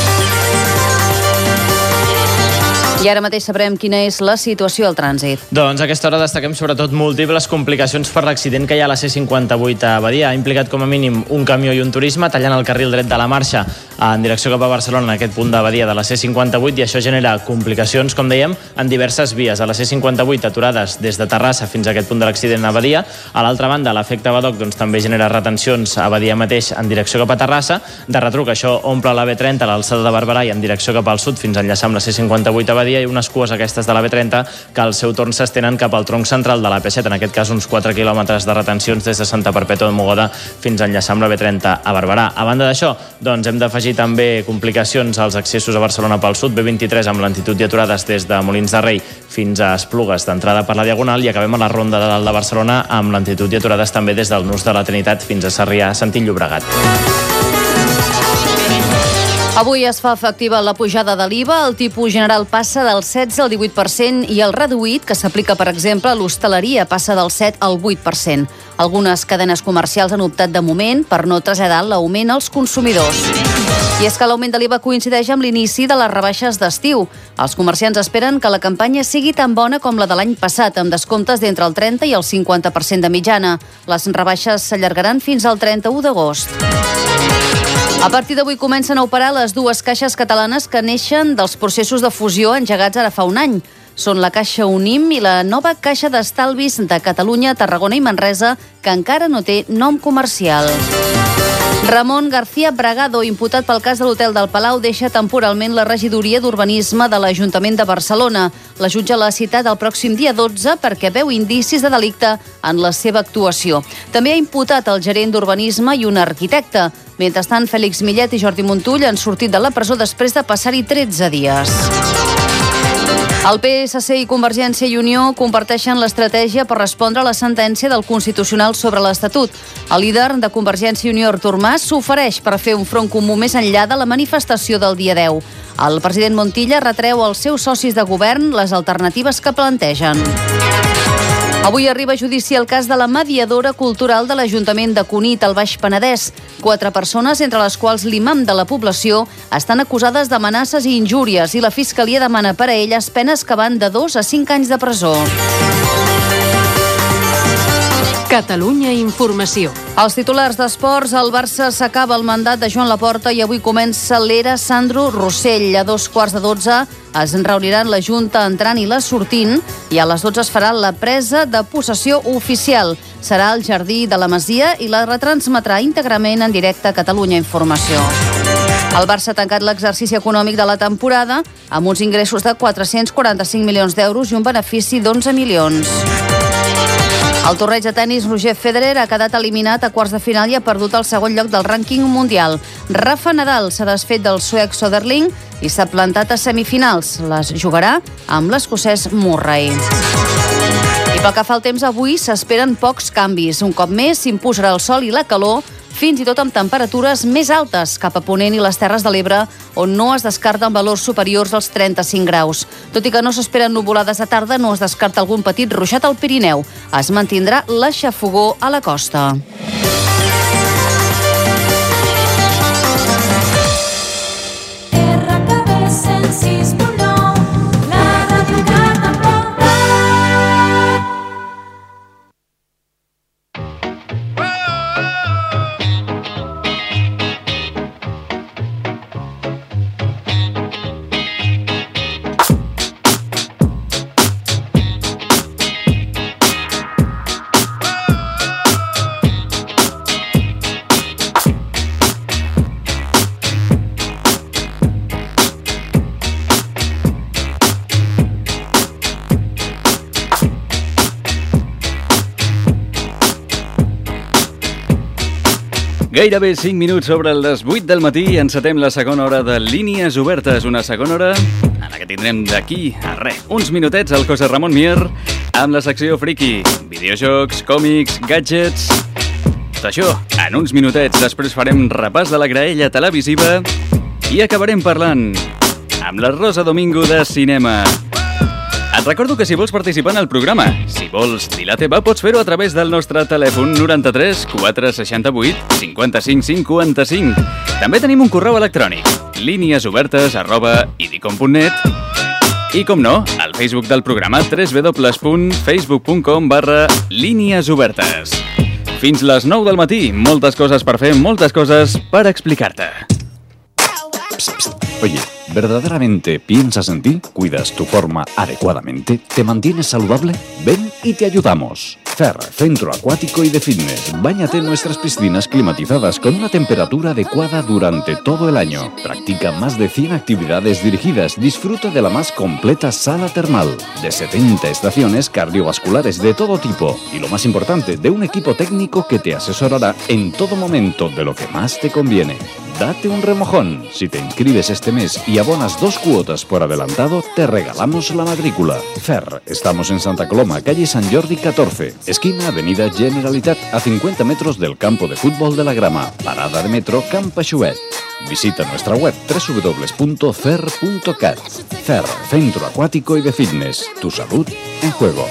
I ara mateix sabrem quina és la situació al trànsit. Doncs a aquesta hora destaquem sobretot múltiples complicacions per l'accident que hi ha a la C58 a Badia. Ha implicat com a mínim un camió i un turisme tallant el carril dret de la marxa en direcció cap a Barcelona en aquest punt de Badia de la C58 i això genera complicacions, com dèiem, en diverses vies. A la C58 aturades des de Terrassa fins a aquest punt de l'accident a Badia. A l'altra banda, l'efecte Badoc també genera retencions a Badia mateix en direcció cap a Terrassa. De retruc, això omple la B30 a l'alçada de Barberà i en direcció cap al sud fins a enllaçar amb la C58 a Badia i unes cues aquestes de la B30 que al seu torn s'estenen cap al tronc central de la P7, en aquest cas uns 4 quilòmetres de retencions des de Santa Perpètua de Mogoda fins a enllaçar amb la B30 a Barberà. A banda d'això, doncs hem d'afegir també complicacions als accessos a Barcelona pel sud, B23 amb lentitud i aturades des de Molins de Rei fins a Esplugues d'entrada per la Diagonal i acabem a la Ronda de Dalt de Barcelona amb lentitud i aturades també des del Nus de la Trinitat fins a Sarrià, sentit Llobregat. Avui es fa efectiva la pujada de l'IVA, el tipus general passa del 16 al 18% i el reduït, que s'aplica, per exemple, a l'hostaleria, passa del 7 al 8%. Algunes cadenes comercials han optat de moment per no traslladar l'augment als consumidors. I és que l'augment de l'IVA coincideix amb l'inici de les rebaixes d'estiu. Els comerciants esperen que la campanya sigui tan bona com la de l'any passat, amb descomptes d'entre el 30 i el 50% de mitjana. Les rebaixes s'allargaran fins al 31 d'agost. A partir d'avui comencen a operar les dues caixes catalanes que neixen dels processos de fusió engegats ara fa un any. Són la Caixa Unim i la nova Caixa d'Estalvis de Catalunya, Tarragona i Manresa, que encara no té nom comercial. Ramon García Bragado, imputat pel cas de l'Hotel del Palau, deixa temporalment la regidoria d'Urbanisme de l'Ajuntament de Barcelona. La jutge l'ha citat el pròxim dia 12 perquè veu indicis de delicte en la seva actuació. També ha imputat el gerent d'Urbanisme i un arquitecte. Mentrestant, Fèlix Millet i Jordi Montull han sortit de la presó després de passar-hi 13 dies. El PSC i Convergència i Unió comparteixen l'estratègia per respondre a la sentència del Constitucional sobre l'Estatut. El líder de Convergència i Unió, Artur Mas, s'ofereix per fer un front comú més enllà de la manifestació del dia 10. El president Montilla retreu als seus socis de govern les alternatives que plantegen. Avui arriba a judici el cas de la mediadora cultural de l'Ajuntament de Cunit, al Baix Penedès. 4 persones, entre les quals l'imam de la població, estan acusades d'amenaces i injúries i la Fiscalia demana per a elles penes que van de 2 a 5 anys de presó. Catalunya Informació. Els titulars d'esports, el Barça s'acaba el mandat de Joan Laporta i avui comença l'era Sandro Rossell. A 2:15 es reuniran la Junta entrant i la sortint i a les 12 es farà la presa de possessió oficial. Serà al Jardí de la Masia i la retransmetrà íntegrament en directe a Catalunya Informació. El Barça ha tancat l'exercici econòmic de la temporada amb uns ingressos de 445 milions d'euros i un benefici d'11 milions. Al torneig de tennis, Roger Federer ha quedat eliminat a quarts de final i ha perdut el segon lloc del rànquing mundial. Rafa Nadal s'ha desfet del suec Soderling i s'ha plantat a semifinals. Les jugarà amb l'escocès Murray. I pel que fa al temps, avui s'esperen pocs canvis. Un cop més s'imposarà el sol i la calor, fins i tot amb temperatures més altes cap a Ponent i les Terres de l'Ebre, on no es descarten valors superiors als 35 graus. Tot i que no s'esperen nuvolades a tarda, no es descarta algun petit ruixat al Pirineu. Es mantindrà la xafogor a la costa. Gairebé 5 minuts sobre les 8 del matí encetem la segona hora de Línies Obertes, una segona hora en la que tindrem d'aquí a uns minutets el José Ramon Mier amb la secció friki, videojocs, còmics, gadgets... Tot això en uns minutets. Després farem repàs de la graella televisiva i acabarem parlant amb la Rosa Domingo de cinema. Et recordo que si vols participar en el programa, si vols dir la teva, pots fer-ho a través del nostre telèfon 93 468 55 55. També tenim un correu electrònic, liniesobertes@idicom.net i, com no, al Facebook del programa www.facebook.com/liniesobertes. Fins les 9 del matí, moltes coses per fer, moltes coses per explicar-te. Oye, ¿verdaderamente piensas en ti? ¿Cuidas tu forma adecuadamente? ¿Te mantienes saludable? Ven y te ayudamos. FER, Centro Acuático y de Fitness. Báñate en nuestras piscinas climatizadas con una temperatura adecuada durante todo el año. Practica más de 100 actividades dirigidas. Disfruta de la más completa sala termal. De 70 estaciones cardiovasculares de todo tipo. Y lo más importante, de un equipo técnico que te asesorará en todo momento de lo que más te conviene. Date un remojón. Si te inscribes este mes y abonas 2 cuotas por adelantado, te regalamos la matrícula. FER, estamos en Santa Coloma, calle Sant Jordi 14, esquina Avenida Generalitat, a 50 metros del campo de fútbol de la Grama. Parada de metro Camp Aixuet. Visita nuestra web www.fer.cat. FER, Centro Acuático y de Fitness. Tu salud en juego.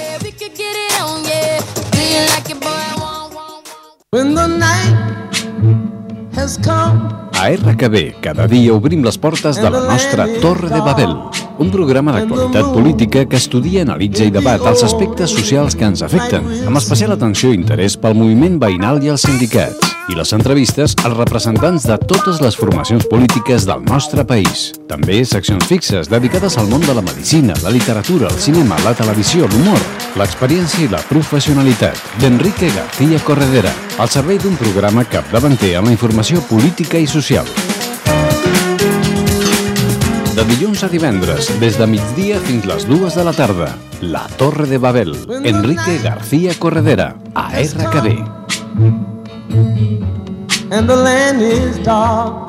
A RKB, cada dia obrim les portes de la nostra Torre de Babel, un programa d'actualitat política que estudia, analitza i debat els aspectes socials que ens afecten, amb especial atenció i interès pel moviment veïnal i els sindicats, i les entrevistes als representants de totes les formacions polítiques del nostre país. També seccions fixes dedicades al món de la medicina, la literatura, el cinema, la televisió, l'humor, l'experiència i la professionalitat, d'Enrique García Corredera, al servei d'un programa capdavanter en la informació política i social. De dilluns a divendres, des de migdia fins les 2 de la tarda, La Torre de Babel, Enrique García Corredera, a RKB. And the land is dark.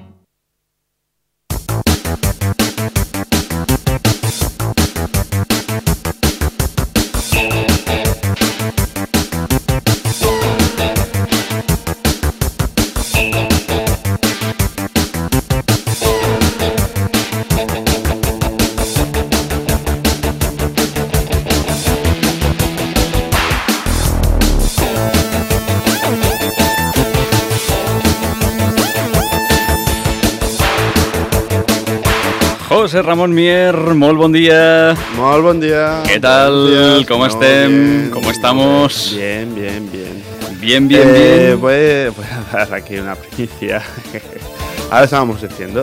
José Ramon Mier, molt bon dia. Molt bon dia. ¿Qué tal? Buenos días. ¿Cómo estamos? ¿Cómo estamos? Bien, bien, bien. Bien, bien, bien. Voy a dar aquí una primicia. Ahora estábamos diciendo.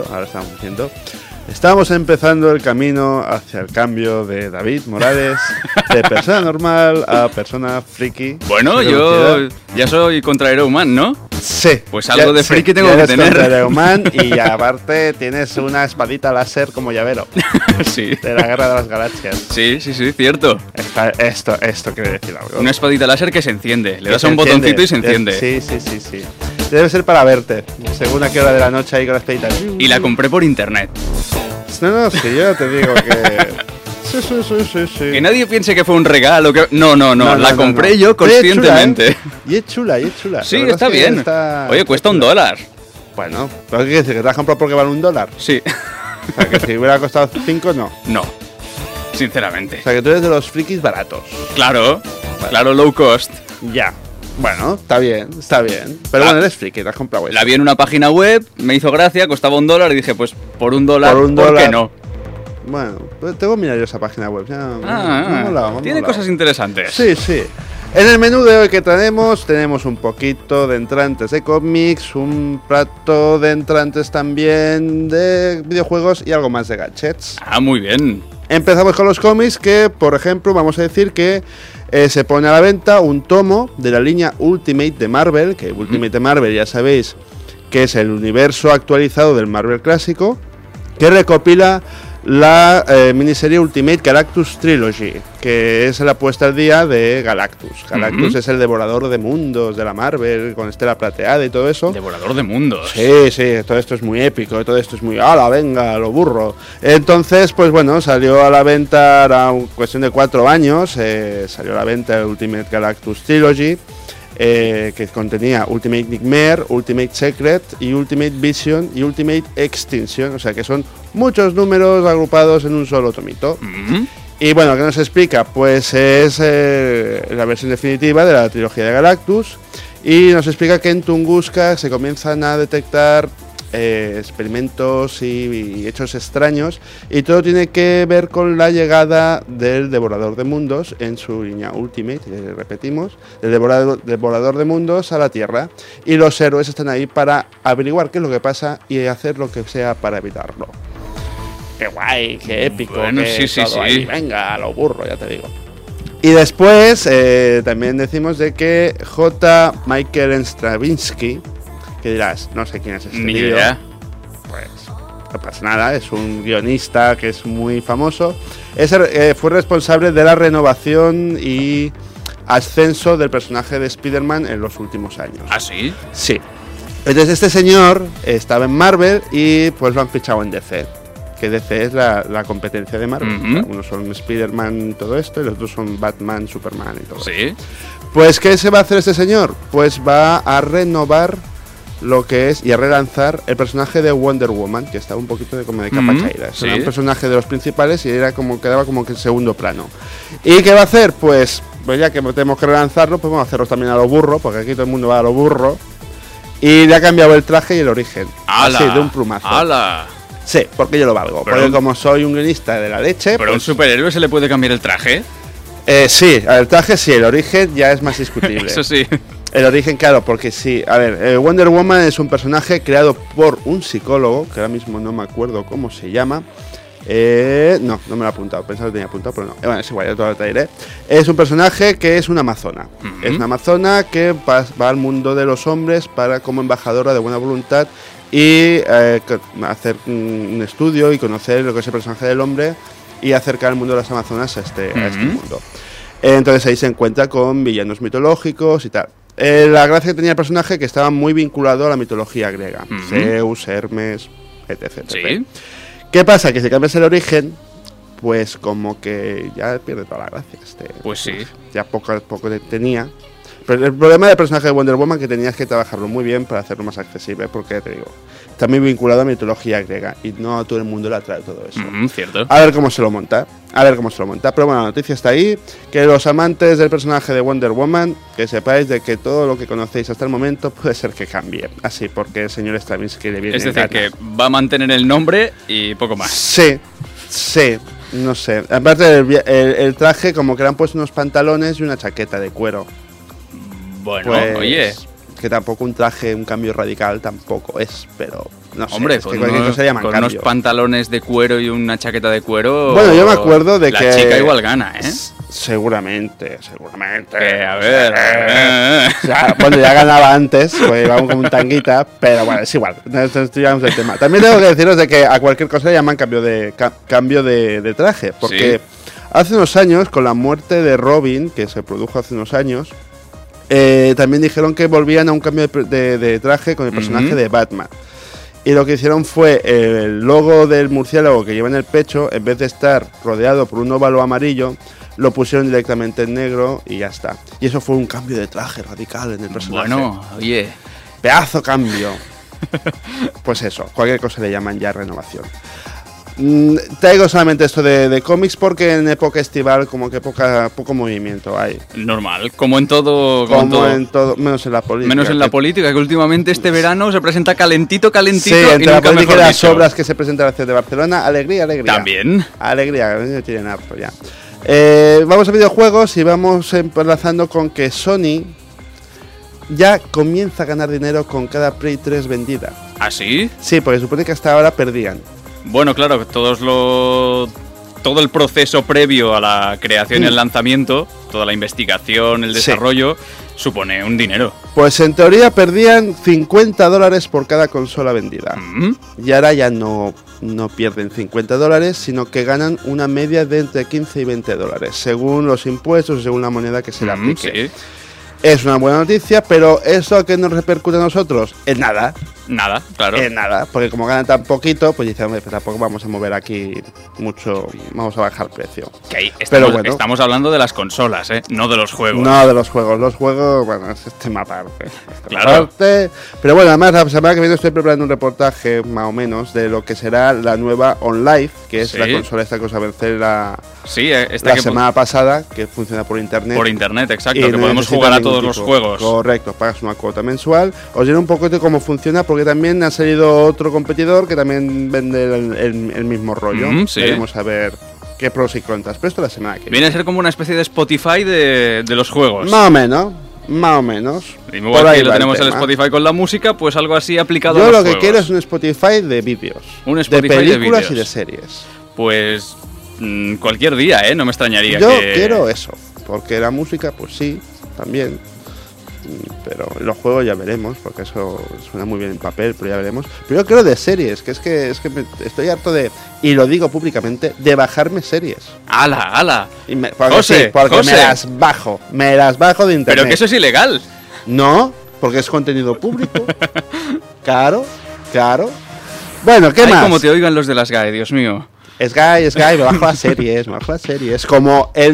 Estamos empezando el camino hacia el cambio de David Morales de persona normal a persona friki. Bueno, yo ya soy contraheroman, ¿no? Sí. Pues algo de friki tengo ya que eres tener. contraheroman y aparte tienes una espadita láser como llavero. Sí. De la Guerra de las Galaxias. Sí, cierto. Esto quiere decir algo. Una espadita láser que se enciende. Le das a un botoncito y se enciende. Sí. Debe ser para verte, según a qué hora de la noche ahí con la espadita. Y la compré por internet. No, sí, yo te digo que... Sí. Que nadie piense que fue un regalo. No, la compré yo conscientemente. Y es chula. Sí, está bien. Oye, cuesta $1. Bueno, ¿pero qué quiere decir? ¿Que te la has comprado porque vale $1? Sí. O sea, que si hubiera costado 5, no. No, sinceramente. O sea, que tú eres de los frikis baratos. Claro, low cost. Ya. Bueno, está bien. Pero bueno, eres friki, te has comprado eso. La vi en una página web, me hizo gracia, costaba $1 y dije, pues por $1, ¿por qué no? Bueno, pues tengo que mirar yo esa página web. Tiene cosas interesantes. Sí. En el menú de hoy que tenemos un poquito de entrantes de cómics, un plato de entrantes también de videojuegos y algo más de gadgets. Ah, muy bien. Empezamos con los cómics que, por ejemplo, vamos a decir que se pone a la venta un tomo de la línea Ultimate de Marvel, que Ultimate de Marvel ya sabéis que es el universo actualizado del Marvel clásico, que recopila la miniserie Ultimate Galactus Trilogy, que es la puesta al día de Galactus. Galactus es el devorador de mundos de la Marvel, con estela plateada y todo eso. Devorador de mundos. Sí, todo esto es muy épico, todo esto es muy, ¡hala, venga, lo burro! Entonces, pues bueno, salió a la venta, era cuestión de 4 años, salió a la venta el Ultimate Galactus Trilogy, que contenía Ultimate Nightmare, Ultimate Secret y Ultimate Vision y Ultimate Extinction, o sea que son muchos números agrupados en un solo tomito. Y bueno, ¿qué nos explica? Pues es la versión definitiva de la trilogía de Galactus, y nos explica que en Tunguska se comienzan a detectar experimentos y hechos extraños, y todo tiene que ver con la llegada del Devorador de Mundos en su línea Ultimate, repetimos, el Devorador de Mundos a la Tierra, y los héroes están ahí para averiguar qué es lo que pasa y hacer lo que sea para evitarlo. ¡Qué guay! ¡Qué épico! Bueno, qué sí. Ahí. Venga, a lo burro, ya te digo. Y después también decimos de que J. Michael Straczynski, que dirás, no sé quién es este Ni tío. idea. Pues no pasa nada, es un guionista que es muy famoso. Fue responsable de la renovación y ascenso del personaje de Spider-Man en los últimos años. ¿Ah, sí? Sí. Entonces este señor estaba en Marvel y pues lo han fichado en DC. Que DC es la competencia de Marvel. O sea, unos son Spider-Man y todo esto, y los otros son Batman, Superman y todo eso. Pues ¿qué se va a hacer este señor? Pues va a renovar lo que es y a relanzar el personaje de Wonder Woman, que estaba un poquito como de capa caída. Era un personaje de los principales y quedaba como que en segundo plano. ¿Y qué va a hacer? Pues ya que tenemos que relanzarlo, pues vamos a hacerlo también a lo burro, porque aquí todo el mundo va a lo burro. Y le ha cambiado el traje y el origen. ¡Hala! Así, de un plumazo. ¡Hala! Sí, porque yo lo valgo. Pero porque como soy un guionista de la leche... ¿Pero a un superhéroe se le puede cambiar el traje? Sí, el traje sí, el origen ya es más discutible. Eso sí. El origen, claro, porque sí. A ver, Wonder Woman es un personaje creado por un psicólogo, que ahora mismo no me acuerdo cómo se llama. No me lo he apuntado, pensaba que tenía apuntado, pero no. Bueno, es igual, ya todo lo traeré. Es un personaje que es una amazona. Es una amazona que va al mundo de los hombres como embajadora de buena voluntad y hacer un estudio y conocer lo que es el personaje del hombre y acercar el mundo de las amazonas a este mundo. Entonces ahí se encuentra con villanos mitológicos y tal. La gracia que tenía el personaje que estaba muy vinculado a la mitología griega. Zeus, Hermes, etc. ¿Sí? ¿Qué pasa? Que si cambias el origen, pues como que ya pierde toda la gracia. Pues sí. Ya poco tenía. Pero el problema del personaje de Wonder Woman que tenías que trabajarlo muy bien para hacerlo más accesible, porque ya te digo, está muy vinculado a la mitología griega y no a todo el mundo le atrae todo eso. Cierto. A ver cómo se lo monta. Pero bueno, la noticia está ahí, que los amantes del personaje de Wonder Woman, que sepáis de que todo lo que conocéis hasta el momento puede ser que cambie. Así, porque el señor Straczynski le viene. Es decir, que va a mantener el nombre y poco más. Sí. No sé. Aparte el traje, como que le han puesto unos pantalones y una chaqueta de cuero. Bueno, pues, oye. Que tampoco un cambio radical tampoco es, pero no sé. Hombre, con unos pantalones de cuero y una chaqueta de cuero. Bueno, yo me acuerdo de la que. La chica igual gana, ¿eh? Seguramente. A ver. O sea, bueno, ya ganaba antes, pues vamos como un tanguita, pero bueno, es igual. No estudiamos el tema. También tengo que deciros de que a cualquier cosa le llaman cambio de traje, porque hace unos años, con la muerte de Robin, que se produjo hace unos años. También dijeron que volvían a un cambio de traje con el personaje de Batman. Y lo que hicieron fue el logo del murciélago que lleva en el pecho, en vez de estar rodeado por un óvalo amarillo, lo pusieron directamente en negro y ya está. Y eso fue un cambio de traje radical en el personaje. Bueno, oye. Pedazo cambio. Pues eso, cualquier cosa le llaman ya renovación. Traigo solamente esto de cómics porque en época estival como que poco movimiento hay. Normal, como en todo. En todo, menos en la política. Menos en la política, que últimamente este verano se presenta calentito. Sí, entre la política y las obras que se presentan en la ciudad de Barcelona, alegría. También. Alegría, no tienen harto ya. Vamos a videojuegos y vamos enlazando con que Sony ya comienza a ganar dinero con cada Play 3 vendida. ¿Ah, sí? Sí, porque supone que hasta ahora perdían. Bueno, claro, todo el proceso previo a la creación y el lanzamiento, toda la investigación, el desarrollo, supone un dinero. Pues en teoría perdían $50 por cada consola vendida. Y ahora ya no no pierden $50, sino que ganan una media de entre 15 y $20, según los impuestos y según la moneda que se le aplique. Sí. Es una buena noticia, pero ¿eso a qué nos repercute a nosotros? En nada. Nada, claro. En nada, porque como ganan tan poquito, pues dicen, hombre, pues tampoco vamos a mover aquí mucho, vamos a bajar precio. Que ahí Pero bueno, estamos hablando de las consolas, no de los juegos. No de los juegos. Los juegos, bueno, es tema aparte. Claro. Pero bueno, además la semana que viene estoy preparando un reportaje, más o menos, de lo que será la nueva OnLive, que es la consola esta que os avancé la semana pasada, que funciona por internet. Por internet, exacto, que podemos jugar a todos los juegos. Correcto, pagas una cuota mensual. Os diré un poco de cómo funciona, porque también ha salido otro competidor que también vende el mismo rollo. Sí. Veremos a ver qué pros y contras. Pero esto la semana que viene. Viene a ser como una especie de Spotify de los juegos. Más o menos. Más o menos. Y igual que lo tenemos el Spotify con la música, pues algo así aplicado a los juegos. Yo lo que quiero es un Spotify de vídeos. Un Spotify de películas de y de series. Pues cualquier día, no me extrañaría. Yo quiero eso, porque la música, pues sí, también. Pero los juegos ya veremos, porque eso suena muy bien en papel, pero ya veremos. Pero yo quiero de series, que es que estoy harto de, y lo digo públicamente, de bajarme series. ¡Hala! Porque José. me las bajo de internet. Pero que eso es ilegal. No, porque es contenido público. Claro. Bueno, ¿qué más? Como te oigan los de las GAE, Dios mío. Sky, me bajo las series. Como el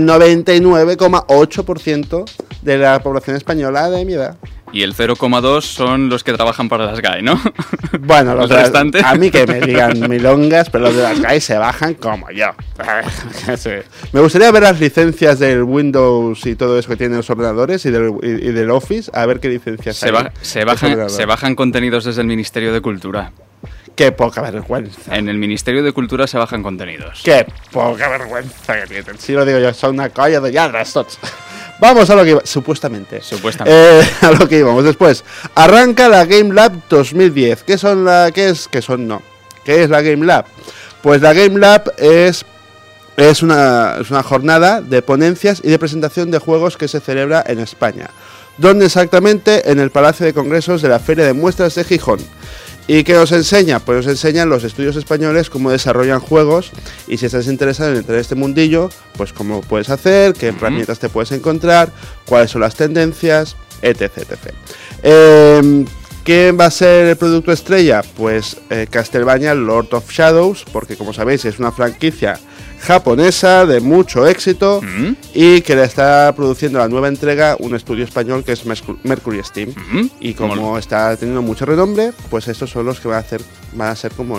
99,8% de la población española de mi edad. Y el 0,2 son los que trabajan para las GAE, ¿no? Bueno, los restantes. A mí que me digan milongas, pero los de las GAE se bajan como yo. Me gustaría ver las licencias del Windows y todo eso que tienen los ordenadores y del Office, a ver qué licencias hay. Se bajan contenidos desde el Ministerio de Cultura. Qué poca vergüenza. En el Ministerio de Cultura se bajan contenidos. Qué poca vergüenza que tienen. Si lo digo yo, son una colla de lladres tots. Vamos a lo que iba. Supuestamente. A lo que íbamos. Después, arranca la Game Lab 2010. ¿Qué es la Game Lab? Pues la Game Lab es una jornada de ponencias y de presentación de juegos que se celebra en España. ¿Dónde exactamente? En el Palacio de Congresos de la Feria de Muestras de Gijón. ¿Y qué os enseña? Pues os enseñan los estudios españoles cómo desarrollan juegos, y si estás interesado en entrar en este mundillo, pues cómo puedes hacer, qué herramientas te puedes encontrar, cuáles son las tendencias, etc. ¿Qué va a ser el producto estrella? Pues Castlevania Lord of Shadows, porque como sabéis es una franquicia japonesa de mucho éxito y que le está produciendo la nueva entrega un estudio español que es Mercury Steam. Y como está teniendo mucho renombre, pues estos son los que van a ser como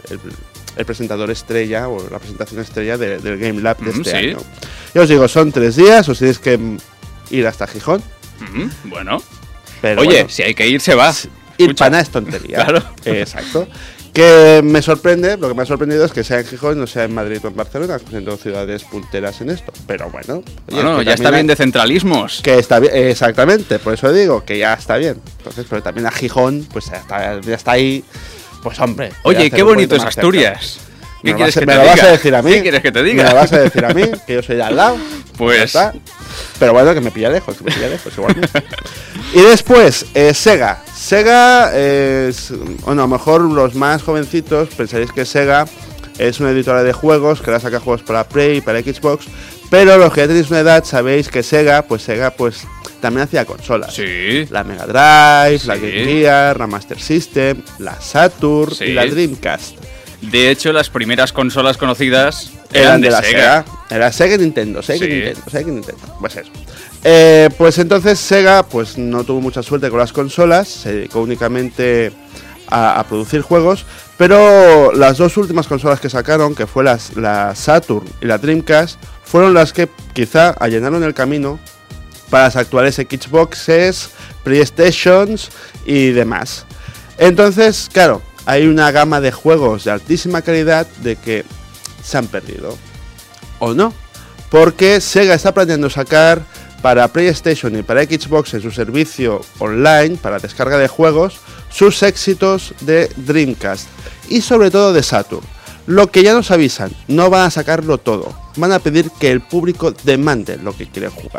el presentador estrella o la presentación estrella del Game Lab de este año. Ya os digo, son 3 días, os tenéis que ir hasta Gijón. Bueno. Pero oye, si hay que ir, se va. Ir para nada es tontería. Claro. Exacto. Que me sorprende, lo que me ha sorprendido es que sea en Gijón, no sea en Madrid o en Barcelona, siendo ciudades punteras en esto. Pero bueno. Bueno, ya está bien de centralismos. Que está bien, exactamente, por eso digo que ya está bien. Entonces, pero también a Gijón, pues ya está ahí, pues hombre. Oye, qué bonito es Asturias. ¿Qué quieres que te diga? ¿Me lo vas a decir a mí? ¿Qué quieres que te diga? ¿Me lo vas a decir a mí? Que yo soy de al lado. Pues. Pero bueno, que me pilla lejos, igualmente. Y después, Sega. Sega es, bueno, a lo mejor los más jovencitos pensaréis que Sega es una editora de juegos que ahora saca juegos para Play y para Xbox, pero los que ya tenéis una edad sabéis que Sega también hacía consolas. Sí. La Mega Drive, la Game Gear, la Master System, la Saturn y la Dreamcast. De hecho, las primeras consolas conocidas eran de la Sega. Era Sega y Nintendo, Sega y Nintendo. Pues eso. Pues entonces Sega pues no tuvo mucha suerte con las consolas, se dedicó únicamente a producir juegos, pero las dos últimas consolas que sacaron, que fue la Saturn y la Dreamcast, fueron las que quizá allanaron el camino para las actuales Xboxes, PlayStations y demás. Entonces, claro, hay una gama de juegos de altísima calidad de que se han perdido. ¿O no? Porque Sega está planeando sacar para PlayStation y para Xbox en su servicio online para descarga de juegos sus éxitos de Dreamcast y sobre todo de Saturn. Lo que ya nos avisan, no van a sacarlo todo, van a pedir que el público demande lo que quiere jugar.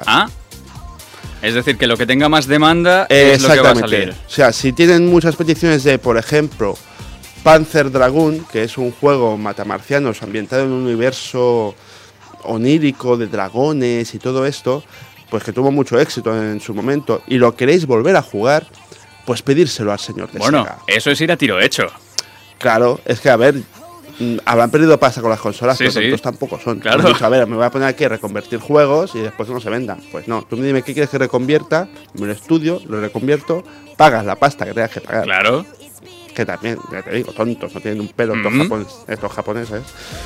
Es decir, que lo que tenga más demanda es lo que va a salir. O sea, si tienen muchas peticiones de, por ejemplo, Panzer Dragoon, que es un juego matamarcianos ambientado en un universo onírico de dragones y todo esto, pues que tuvo mucho éxito en su momento, y lo queréis volver a jugar, pues pedírselo al señor de Bueno, Sega. eso es ir a tiro hecho. Claro, es que a ver, habrán perdido pasta con las consolas, Sí, pero sí. tontos tampoco son. Claro. Han dicho, a ver, me voy a poner aquí a reconvertir juegos y después no se vendan. Pues no, tú me dime qué quieres que reconvierta, me lo estudio, lo reconvierto, pagas la pasta que tengas que pagar. Claro. Que también, ya te digo, tontos, no tienen un pelo estos japoneses.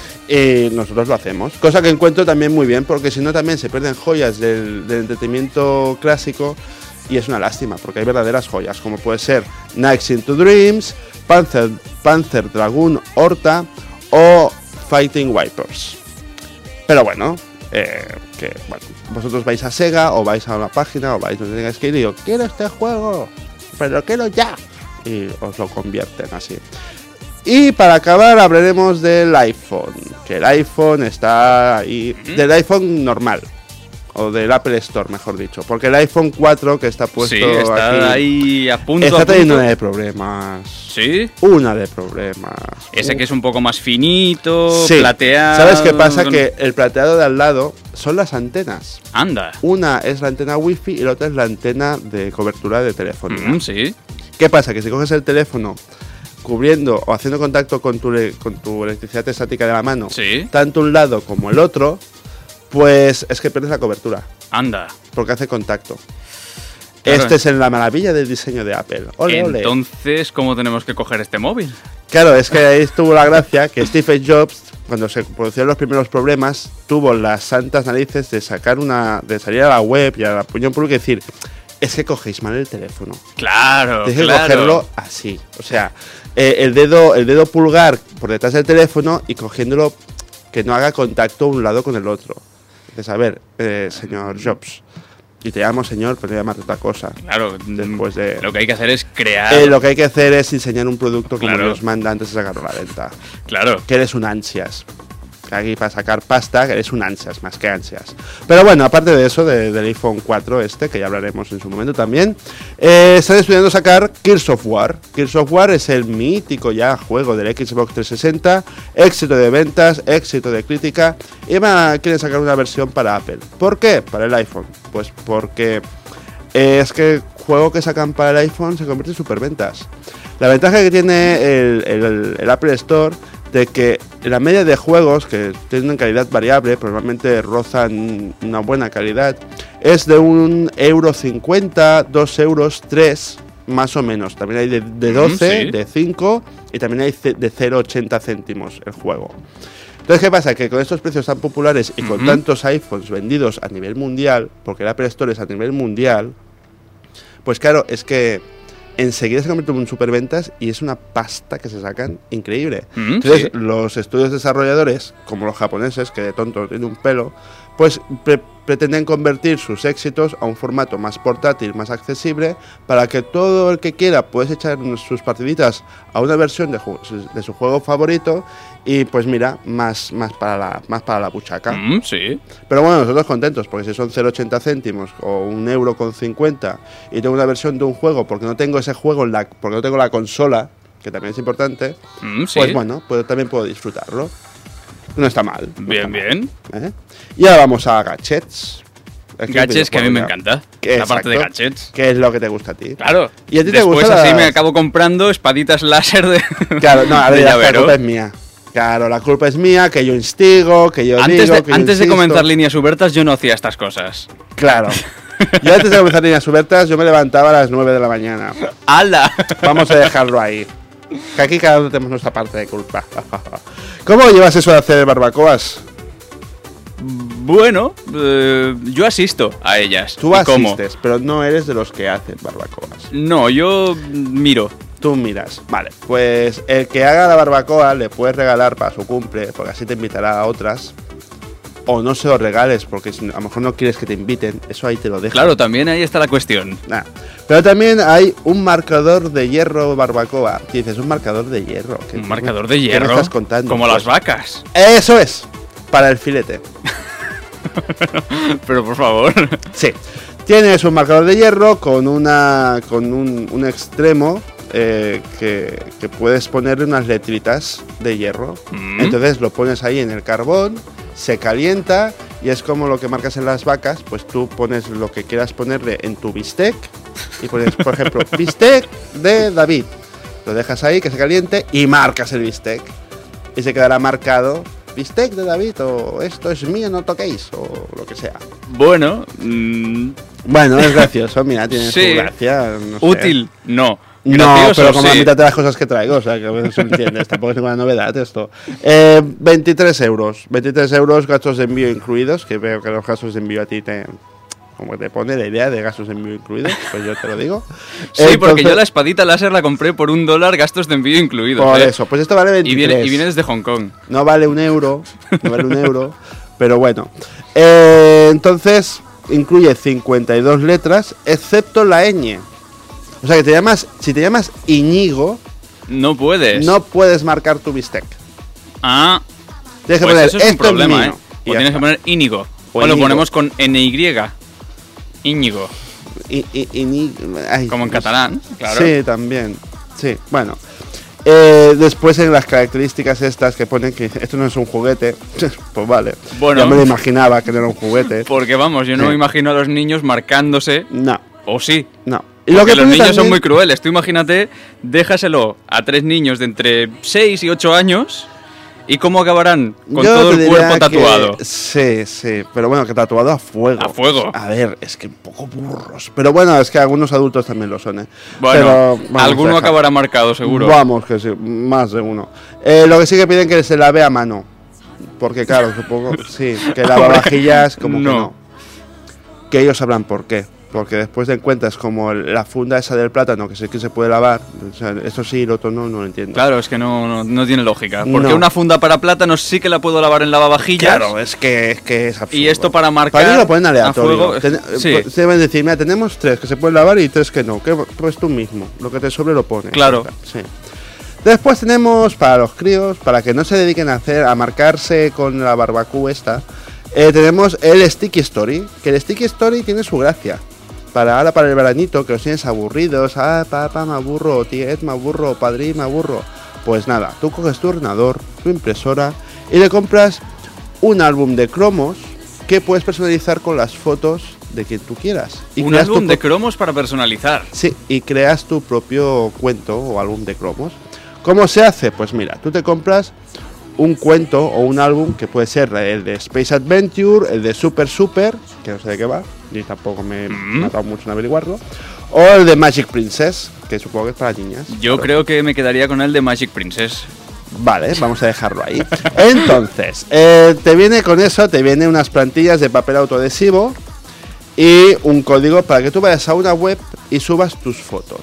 Y nosotros lo hacemos. Cosa que encuentro también muy bien, porque si no también se pierden joyas del entretenimiento clásico y es una lástima, porque hay verdaderas joyas, como puede ser Nights into Dreams, Panzer Dragoon Horta o Fighting Vipers. Pero bueno, que bueno, vosotros vais a Sega o vais a una página o vais donde tengáis que ir y digo, quiero este juego, pero lo quiero ya. Y os lo convierten así. Y para acabar hablaremos del iPhone, que el iPhone está ahí, del iPhone normal, o del Apple Store, mejor dicho, porque el iPhone 4 que está puesto Sí, está aquí, ahí a punto. está a punto. teniendo una de problemas. ¿Sí? Una de problemas. Ese que es un poco más finito, Sí. plateado. ¿Sabes qué pasa? Que el plateado de al lado son las antenas. Anda. Una es la antena Wi-Fi y la otra es la antena de cobertura de teléfono. Sí. ¿Qué pasa? Que si coges el teléfono cubriendo o haciendo contacto con tu electricidad estática de la mano, tanto un lado como el otro, pues es que pierdes la cobertura. Anda. Porque hace contacto. Claro. Este es la maravilla del diseño de Apple. Ole, ole. Entonces, ¿cómo tenemos que coger este móvil? Claro, es que ahí estuvo la gracia que Steve Jobs, cuando se produjeron los primeros problemas, tuvo las santas narices de salir a la web y a la opinión pública y decir, es que cogéis mal el teléfono. Claro, Tienes que claro. cogerlo así. O sea, el dedo pulgar por detrás del teléfono y cogiéndolo que no haga contacto un lado con el otro. Dices, a ver, señor Jobs, y te llamo señor, pero llamarte otra cosa. Claro, después de... Lo que hay que hacer es crear... lo que hay que hacer es diseñar un producto como Claro. Dios manda antes de sacarlo a la venta. Claro. Que eres un ansias. Aquí para sacar pasta, que eres un ansias, más que ansias. Pero bueno, aparte de eso, del iPhone 4 que ya hablaremos en su momento también, están estudiando sacar Gears of War. Gears of War es el mítico ya juego del Xbox 360, éxito de ventas, éxito de crítica, y quieren sacar una versión para Apple. ¿Por qué? Para el iPhone. Pues porque es que el juego que sacan para el iPhone se convierte en superventas. La ventaja que tiene el Apple Store de que la media de juegos que tienen calidad variable, probablemente rozan una buena calidad, es de €1,50, €2, 3, más o menos. También hay de 12, sí. de 5 y también hay de 0,80 céntimos el juego. Entonces, ¿qué pasa? Que con estos precios tan populares y con tantos iPhones vendidos a nivel mundial, porque el Apple Store es a nivel mundial, pues claro, es que enseguida se convierte en un superventas y es una pasta que se sacan increíble. Entonces, los estudios desarrolladores, como los japoneses, que de tonto tienen un pelo, pues pretenden convertir sus éxitos a un formato más portátil, más accesible, para que todo el que quiera puedes echar sus partiditas a una versión de su juego favorito y pues mira, más para la buchaca. Sí. Pero bueno, nosotros contentos, porque si son 0,80 céntimos o €1,50 y tengo una versión de un juego porque no tengo ese juego, porque no tengo la consola, que también es importante, pues bueno, pues también puedo disfrutarlo. No está mal. Bien. Y ahora vamos a gadgets. Gadgets, que a mí me encanta. La parte de gadgets. ¿Qué es lo que te gusta a ti? Claro. ¿Y a ti te Después gusta así me acabo comprando espaditas láser de Claro, no, a ver, de la llavero. culpa es mía. Claro, la culpa es mía, que yo instigo, que yo Antes digo, de, que yo antes de insisto. comenzar líneas Ubertas yo no hacía estas cosas. Claro. Yo antes de comenzar líneas Ubertas yo me levantaba a las 9 de la mañana. ¡Hala! Vamos a dejarlo ahí. Que aquí cada uno tenemos nuestra parte de culpa. ¿Cómo llevas eso de hacer barbacoas? Bueno, yo asisto a ellas. Tú ¿Y cómo? asistes, pero no eres de los que hacen barbacoas. No, yo miro. Tú miras. Vale, pues el que haga la barbacoa le puedes regalar para su cumple, porque así te invitará a otras. O no se lo regales, porque a lo mejor no quieres que te inviten. Eso ahí te lo dejo. Claro, también ahí está la cuestión. Nah. Pero también hay un marcador de hierro barbacoa. Y dices, un marcador de hierro. ¿Un marcador de ¿Qué hierro? me estás contando? Como Pues, las vacas. Eso es. Para el filete. Pero por favor. Sí. Tienes un marcador de hierro con un extremo que puedes ponerle unas letritas de hierro. Entonces lo pones ahí en el carbón, se calienta y es como lo que marcas en las vacas, pues tú pones lo que quieras ponerle en tu bistec y pones, por ejemplo, bistec de David. Lo dejas ahí que se caliente y marcas el bistec. Y se quedará marcado bistec de David o esto es mío, no toquéis o lo que sea. Bueno, bueno, es gracioso, mira, tiene sí. su gracia. No sé. Útil, no. No, Gracioso, pero como la sí. mitad de las cosas que traigo, o sea, que a veces se entiendes, tampoco es ninguna novedad esto. 23 euros, 23 euros, gastos de envío incluidos, que veo que los gastos de envío a ti te... Como te pone la idea de gastos de envío incluidos, pues yo te lo digo. Sí, porque yo la espadita láser la compré por $1, gastos de envío incluidos. Por eso, pues esto vale 23. Y viene desde Hong Kong. No vale €1, no vale €1, pero bueno. Entonces, incluye 52 letras, excepto la ñ. O sea que si te llamas Íñigo, no puedes marcar tu bistec. Ah, tienes que pues poner eso es un esto problema, mío, O tienes que poner Íñigo. O O lo Íñigo. ponemos con NY. Íñigo. Como en catalán, claro. Sí, también. Sí, bueno. Después en las características estas que ponen que esto no es un juguete, pues vale. Bueno. Ya me lo imaginaba que no era un juguete. Porque vamos, yo no me imagino a los niños marcándose. No. ¿O sí? No. Y lo que los pone niños son también- muy crueles. Tú imagínate, déjaselo a 3 niños de entre 6 y 8 años y cómo acabarán con Yo todo te el diría cuerpo tatuado. que sí, pero bueno, que tatuado a fuego. A fuego. A ver, es que un poco burros. Pero bueno, es que algunos adultos también lo son, ¿eh? Bueno, Pero vamos a alguno dejar. acabará marcado, seguro. Vamos, que sí, más de uno. Lo que sí que piden que se lave a mano. Porque claro, supongo, sí, que lavavajillas como que no. Que ellos sabrán por qué. Porque después te encuentras como la funda esa del plátano, que sé que se puede lavar. O sea, eso sí, lo otro no lo entiendo. Claro, es que no tiene lógica. Porque No. una funda para plátanos sí que la puedo lavar en lavavajillas. Claro, es que es absurdo. Y esto para marcar Para mí lo ponen a aleatorio. fuego, sí. Pues, deben decir, mira, tenemos 3 que se pueden lavar y 3 que no. Que, pues tú mismo, lo que te sobre lo pones. Claro. Sí. Después tenemos para los críos, para que no se dediquen a marcarse con la barbacoa esta, tenemos el Sticky Story, que el Sticky Story tiene su gracia. Ahora para el veranito, que los tienes aburridos, papá me aburro, tiet me aburro, padrí me aburro. Pues nada, tú coges tu ordenador, tu impresora y le compras un álbum de cromos que puedes personalizar con las fotos de quien tú quieras. Y Un creas álbum tu de cromos para personalizar. Sí, y creas tu propio cuento o álbum de cromos. ¿Cómo se hace? Pues mira, tú te compras un cuento o un álbum que puede ser el de Space Adventure, el de Super Super, que no sé de qué va, y tampoco me he matado mucho en averiguarlo, o el de Magic Princess, que supongo que es para niñas. Yo creo que me quedaría con el de Magic Princess. Vale, vamos a dejarlo ahí. Entonces, te viene con eso, te viene unas plantillas de papel autoadhesivo y un código para que tú vayas a una web y subas tus fotos.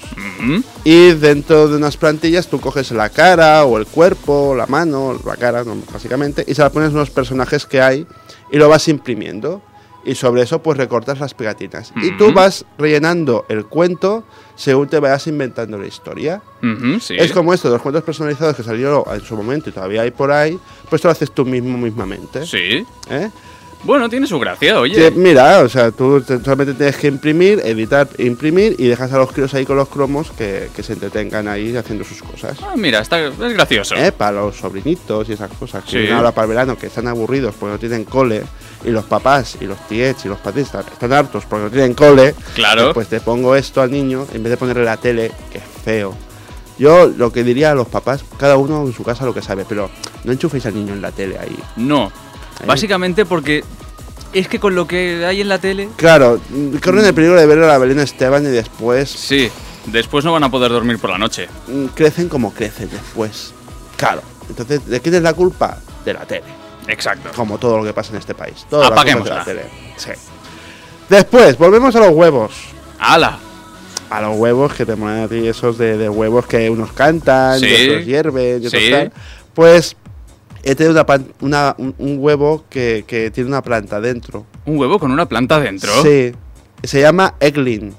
Y dentro de unas plantillas tú coges la cara o el cuerpo, la mano, la cara, no, básicamente, y se la pones unos personajes que hay y lo vas imprimiendo. Y sobre eso pues recortas las pegatinas. Y tú vas rellenando el cuento según te vayas inventando la historia. Sí. Es como esto, los cuentos personalizados que salieron en su momento y todavía hay por ahí, pues tú lo haces tú mismamente. Sí. ¿Eh? Bueno, tiene su gracia, oye. Mira, o sea, tú solamente tienes que imprimir, editar, imprimir y dejas a los críos ahí con los cromos que se entretengan ahí haciendo sus cosas. Ah, mira, es gracioso. Para los sobrinitos y esas cosas. Que Sí. vienen ahora para el verano, que están aburridos porque no tienen cole, y los papás y los tiets y los patis están hartos porque no tienen cole. Claro. Pues te pongo esto al niño en vez de ponerle la tele, que es feo. Yo lo que diría a los papás, cada uno en su casa lo que sabe, pero no enchuféis al niño en la tele ahí. No. Básicamente porque es que con lo que hay en la tele... Claro, corren el peligro de ver a la Belén Esteban y después... Sí, después no van a poder dormir por la noche. Crecen como crecen después. Claro, entonces, ¿de quién es la culpa? De la tele. Exacto. Como todo lo que pasa en este país. Todo la culpa es de Apaguémosla. la tele. Sí. Después, volvemos a los huevos. ¡Hala! A los huevos que te ponen a ti, esos de huevos que unos cantan, Sí. y otros hierven, y otros Sí. tal. Pues he tenido un huevo que tiene una planta dentro. ¿Un huevo con una planta dentro? Sí. Se llama Eglin.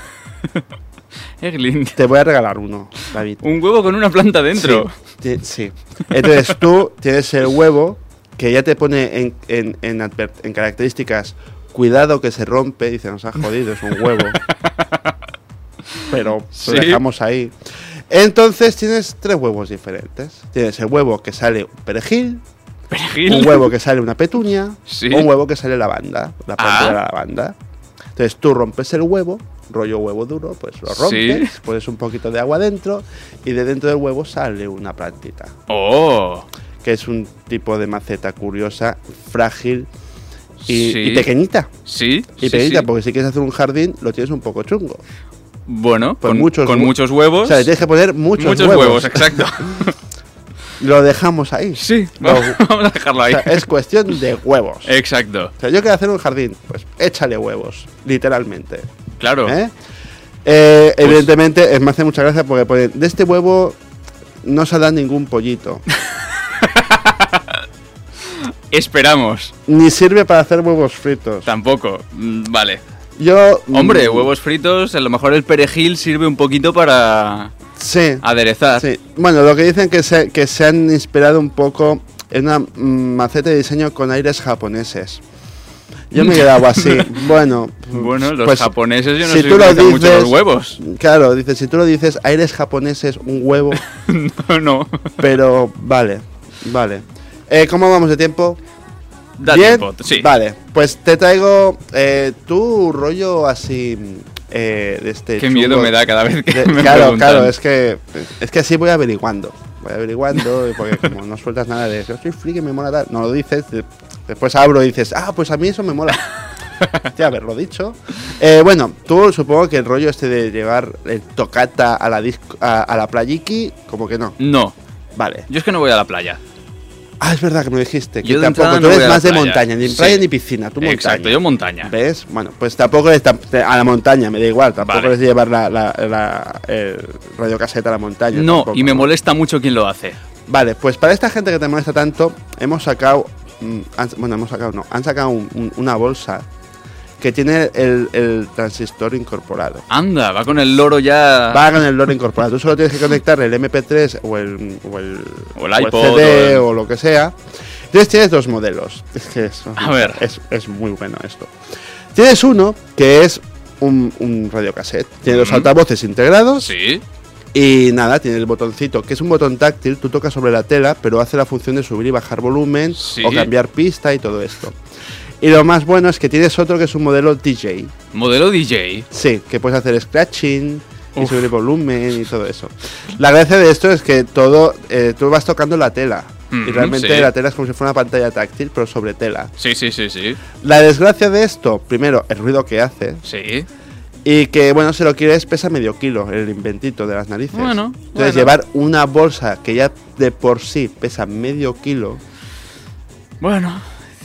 Eglin. Te voy a regalar uno, David. ¿Un huevo con una planta dentro? Sí. Entonces tú tienes el huevo que ya te pone en características, cuidado que se rompe, dice, nos ha jodido, es un huevo. Pero Sí. lo dejamos ahí. Entonces tienes 3 huevos diferentes. Tienes el huevo que sale un perejil, un huevo que sale una petunia, Sí. o un huevo que sale lavanda, la planta de la lavanda. Entonces tú rompes el huevo, rollo huevo duro, pues lo rompes, Sí. pones un poquito de agua dentro y de dentro del huevo sale una plantita. ¡Oh! Que es un tipo de maceta curiosa, frágil y, Sí. y pequeñita. Sí. Y sí, pequeñita, sí. porque si quieres hacer un jardín lo tienes un poco chungo. Bueno, Pues con muchos huevos. O sea, le tienes que poner muchos huevos, exacto. Lo dejamos ahí. Sí, Lo- vamos a dejarlo ahí. O sea, es cuestión de huevos. Exacto. O sea, yo quiero hacer un jardín, pues échale huevos, literalmente. Claro. Evidentemente, me hace mucha gracia porque ponen, de este huevo no saldrá ningún pollito. Esperamos. Ni sirve para hacer huevos fritos. Tampoco. Vale. Yo. Hombre, huevos fritos, a lo mejor el perejil sirve un poquito para aderezar. Sí. Bueno, lo que dicen que se han inspirado un poco en una maceta de diseño con aires japoneses. Yo me he quedado así. Bueno, Los pues, japoneses yo no si sé tú lo mucho dices, los huevos. Claro, dices, si tú lo dices, aires japoneses, un huevo. No. Pero vale. ¿Cómo vamos de tiempo? Da ¿Bien? tiempo, sí. Vale, pues te traigo tu rollo así de este. Qué miedo me da cada vez que me Claro, preguntan. es que así voy averiguando, porque como no sueltas nada de yo soy friki, me mola tal, no lo dices, después abro y dices, pues a mí eso me mola. Ya haberlo dicho. Bueno, tú supongo que el rollo este de llevar el tocata a la playiki, como que no. No. Vale. Yo es que no voy a la playa. Es verdad que me dijiste que Yo de tampoco, entrada tú no eres voy a la más de playa. montaña, ni Sí. playa ni piscina, tú montaña. Exacto, yo montaña. ¿Ves? Bueno, pues tampoco eres a la montaña, me da igual, tampoco Vale. eres de llevar el radiocaseta a la montaña. No, tampoco, y me molesta mucho quien lo hace. Vale, pues para esta gente que te molesta tanto, han sacado una bolsa que tiene el transistor incorporado. Anda, va con el loro ya. Va con el loro incorporado. Tú solo tienes que conectar el MP3 o el iPod CD o lo que sea. Entonces tienes 2 modelos. Es que A ver. es muy bueno esto. Tienes uno que es un radiocassette. Tiene 2 altavoces integrados. Sí. Y nada, tiene el botoncito, que es un botón táctil. Tú tocas sobre la tela, pero hace la función de subir y bajar volumen o cambiar pista y todo esto. Y lo más bueno es que tienes otro que es un modelo DJ. ¿Modelo DJ? Sí, que puedes hacer scratching y subir volumen y todo eso. La gracia de esto es que todo, tú vas tocando la tela. Y realmente sí. la tela es como si fuera una pantalla táctil, pero sobre tela. Sí. La desgracia de esto, primero, el ruido que hace. Sí. Y que, bueno, si lo quieres, pesa medio kilo, el inventito de las narices. Bueno. Entonces, llevar una bolsa que ya de por sí pesa medio kilo. Bueno.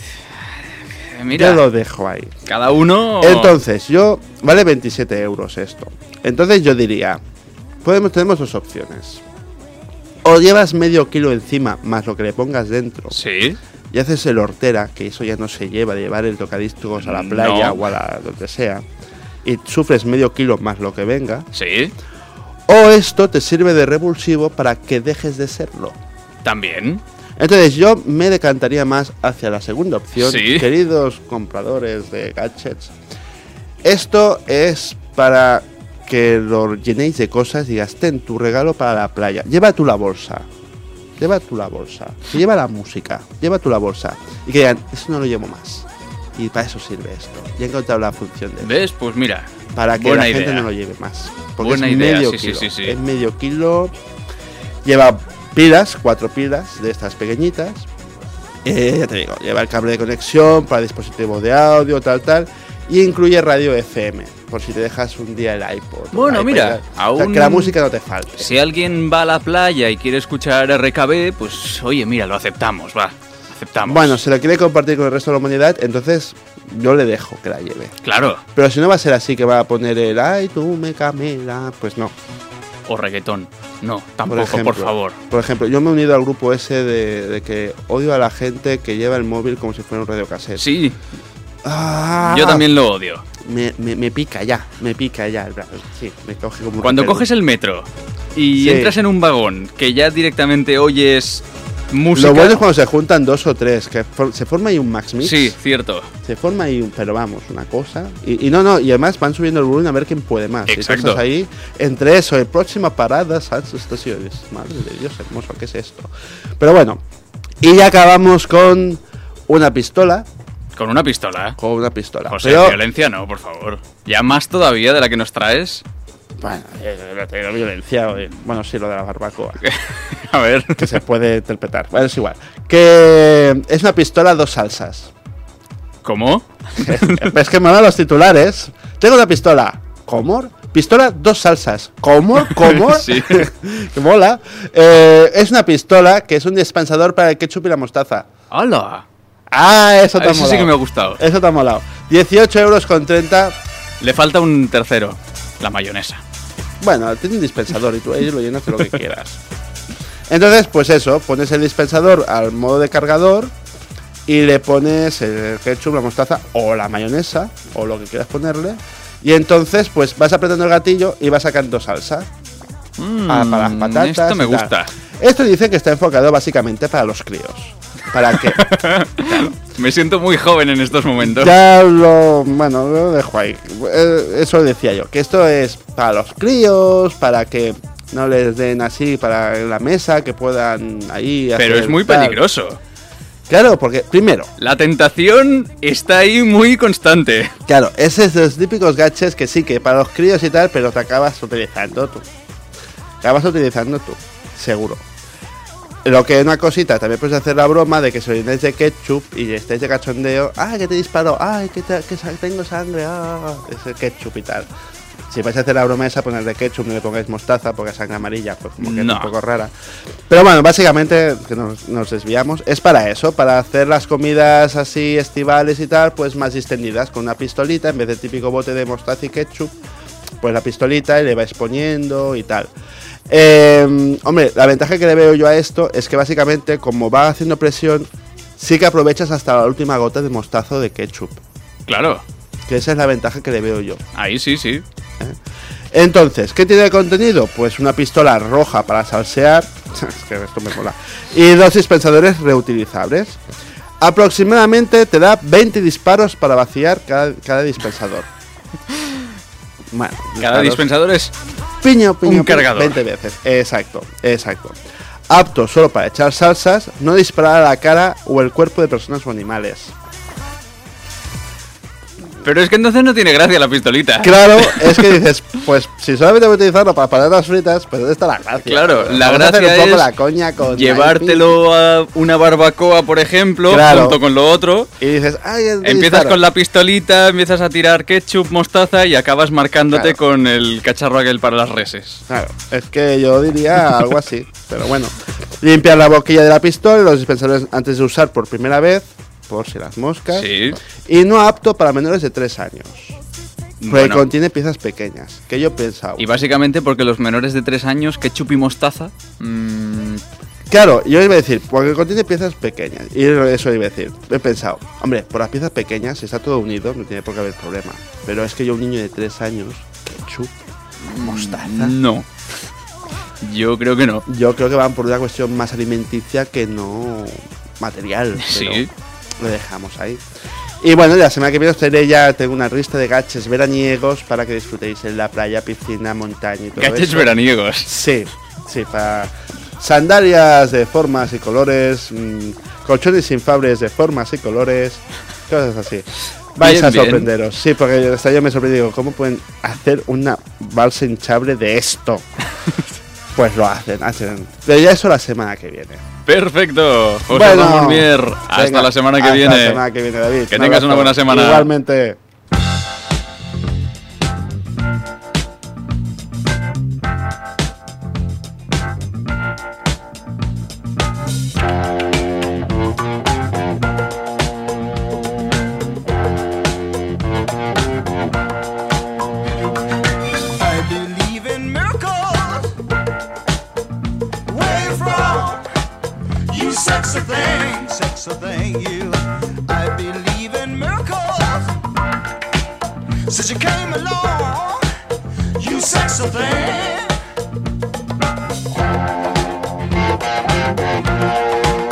Mira. Yo lo dejo ahí. Cada uno. Entonces, vale 27 euros esto. Entonces yo diría, tenemos 2 opciones. O llevas medio kilo encima, más lo que le pongas dentro. Sí. Y haces el hortera, que eso ya no se lleva, de llevar el tocadiscos a la playa o a donde sea. Y sufres medio kilo más lo que venga. Sí. O esto te sirve de revulsivo para que dejes de serlo. También. Entonces yo me decantaría más hacia la segunda opción, Sí. queridos compradores de gadgets. Esto es para que lo llenéis de cosas y gasten tu regalo para la playa. Lleva tú la bolsa. Que lleva la música. Lleva tú la bolsa. Y que digan, eso no lo llevo más. Y para eso sirve esto. Ya he encontrado la función de esto. ¿Ves? Pues mira. Para que buena la gente idea. no lo lleve más. Porque Buena es idea, medio sí, kilo. sí. Es medio kilo. Lleva pilas, 4 pilas de estas pequeñitas. Ya te digo, lleva el cable de conexión para dispositivos de audio, tal. Y incluye radio FM, por si te dejas un día el iPod. Bueno, el iPod, mira, o sea, aún. que la música no te falte. Si alguien va a la playa y quiere escuchar RKB, pues oye, mira, lo aceptamos, va. Aceptamos. Bueno, si lo quiere compartir con el resto de la humanidad, entonces yo le dejo que la lleve. Claro. Pero si no va a ser así, que va a poner el ay, tú me camela, pues no. O reggaetón. No, tampoco, por favor. Por ejemplo, yo me he unido al grupo ese de que odio a la gente que lleva el móvil como si fuera un radiocassette. Sí. Yo también lo odio. Me pica ya el brazo. Sí, me coge como un Cuando repelús. coges el metro y Sí. entras en un vagón que ya directamente oyes música. Lo bueno es cuando se juntan 2 o 3, que se forma ahí un Max Mix. Sí, cierto. Se forma ahí pero vamos, una cosa. Y no, y además van subiendo el volumen a ver quién puede más. Exacto. Y cosas ahí, entre eso, el próxima parada, Sans Estaciones. Madre de Dios, hermoso, ¿qué es esto? Pero bueno, y ya acabamos con una pistola. ¿Con una pistola? Con una pistola. José, Pero, violencia no, por favor. ¿Ya más todavía de la que nos traes? bueno, la violencia, bueno, sí, lo de la barbacoa. A ver. Que se puede interpretar. Bueno, es igual. Que es una pistola 2 salsas. ¿Cómo? Es que me van los titulares. Tengo una pistola. ¿Comor? Pistola 2 salsas. ¿Comor? Sí. Que mola. Es una pistola que es un dispensador para el ketchup y la mostaza. ¡Hala! Ah, eso te ha molado. sí que me ha gustado. Eso te ha molado. 18,30 €. Le falta un tercero, la mayonesa. Bueno, tiene un dispensador y tú ahí lo llenas de lo que quieras. Entonces, pues eso, pones el dispensador al modo de cargador y le pones el ketchup, la mostaza o la mayonesa o lo que quieras ponerle. Y entonces, pues vas apretando el gatillo y vas sacando salsa. Para las patatas. Esto me y tal. gusta. Esto dice que está enfocado básicamente para los críos. Para que. Claro. Me siento muy joven en estos momentos. Bueno, lo dejo ahí. Eso decía yo, que esto es para los críos, para que no les den así para la mesa, que puedan ahí Pero hacer es muy tal. peligroso. Claro, porque primero, la tentación está ahí muy constante. Claro, ese es de los típicos gadgets que sí, que para los críos y tal, pero te acabas utilizando tú. Seguro. Lo que es una cosita, también puedes hacer la broma de que si orináis de ketchup y estáis de cachondeo, que te disparó, que tengo sangre, es el ketchup y tal. Si vais a hacer la broma esa, poner de ketchup, no le pongáis mostaza porque es sangre amarilla, pues como que es un poco rara. Pero bueno, básicamente, que nos desviamos, es para eso, para hacer las comidas así estivales y tal, pues más distendidas, con una pistolita, en vez del típico bote de mostaza y ketchup, pues la pistolita y le vais poniendo y tal. Hombre, la ventaja que le veo yo a esto es que básicamente, como va haciendo presión, sí que aprovechas hasta la última gota de mostaza o de ketchup. Claro. Que esa es la ventaja que le veo yo. Ahí sí. Entonces, ¿qué tiene de contenido? Pues una pistola roja para salsear. Es que esto me mola. Y 2 dispensadores reutilizables. Aproximadamente te da 20 disparos para vaciar cada dispensador. Bueno, cada dispensador es piño, un cargador. 20 veces. Exacto. Apto solo para echar salsas, no disparar a la cara o el cuerpo de personas o animales. Pero es que entonces no tiene gracia la pistolita. Claro, es que dices, pues si solamente voy a utilizarlo para patatas fritas, pues ¿dónde está la gracia? Claro, la Vamos a hacer gracia un poco es la coña con llevártelo a una barbacoa, por ejemplo, junto con lo otro. Y dices, empiezas con la pistolita, empiezas a tirar ketchup, mostaza y acabas marcándote con el cacharro aquel para las reses. Claro, es que yo diría algo así, pero bueno. Limpiar la boquilla de la pistola y los dispensadores antes de usar por primera vez, por si las moscas. Sí. Y no apto para menores de 3 años. Porque Bueno. contiene piezas pequeñas, que yo pensaba. Y básicamente porque los menores de 3 años, ketchup y mostaza... Claro, yo iba a decir, porque contiene piezas pequeñas. Y eso iba a decir. He pensado, hombre, por las piezas pequeñas, si está todo unido, no tiene por qué haber problema. Pero es que yo, un niño de 3 años, ketchup, mostaza... No. Yo creo que no. Yo creo que van por una cuestión más alimenticia que no material. Sí. Pero lo dejamos ahí. Y bueno, la semana que viene os traeré ya, tengo una lista de gadgets veraniegos para que disfrutéis en la playa, piscina, montaña y todo eso. Gadgets veraniegos. Sí, para sandalias de formas y colores, colchones infables de formas y colores, cosas así. Vais Bien, a bien. sorprenderos. Sí, porque hasta yo me sorprendí, digo, ¿cómo pueden hacer una balsa hinchable de esto? Pues lo hacen. Pero ya eso la semana que viene. Perfecto. José Bueno, Ramón Mier, hasta venga, la semana que hasta viene. la semana que viene, David. Que Un tengas una abrazo. buena semana. Igualmente. I believe in miracles. Where you from? You sexy thing, you. I believe in miracles. Since you came along, you sexy thing.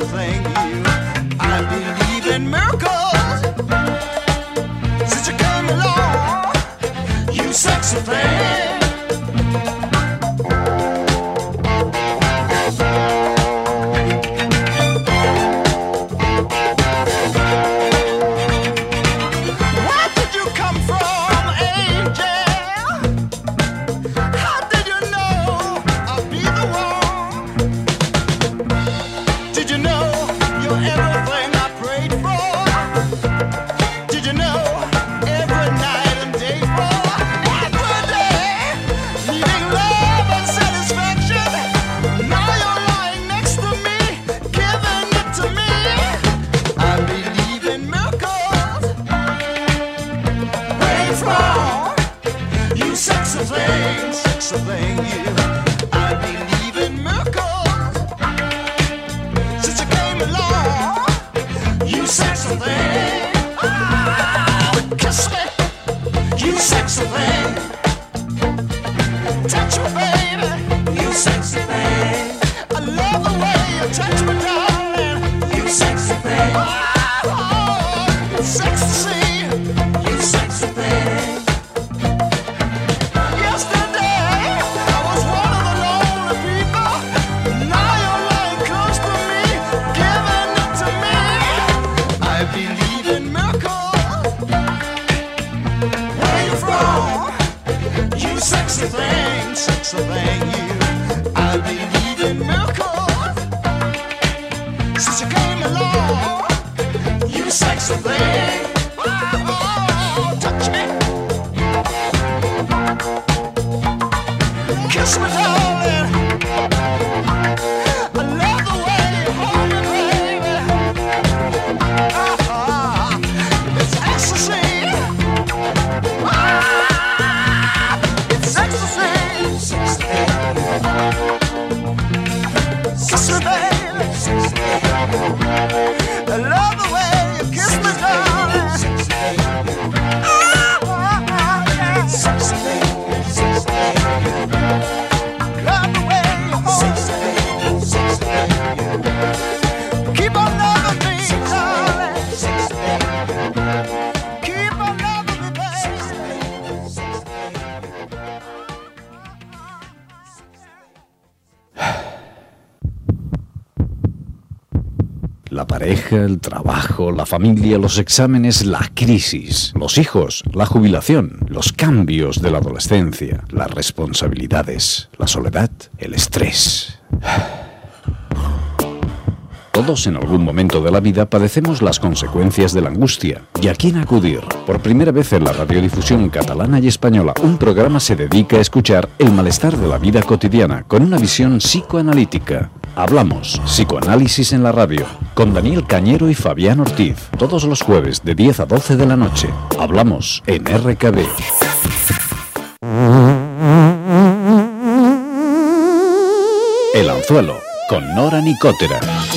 sexy thing, you. I believe in miracles. Since you came along, you sexy thing. La pareja, el trabajo, la familia, los exámenes, la crisis, los hijos, la jubilación, los cambios de la adolescencia, las responsabilidades, la soledad, el estrés. Todos en algún momento de la vida padecemos las consecuencias de la angustia. ¿Y a quién acudir? Por primera vez en la radiodifusión catalana y española, un programa se dedica a escuchar el malestar de la vida cotidiana con una visión psicoanalítica. Hablamos Psicoanálisis en la radio, con Daniel Cañero y Fabián Ortiz, todos los jueves de 10 a 12 de la noche. Hablamos en RKB. El Anzuelo, con Nora Nicotera.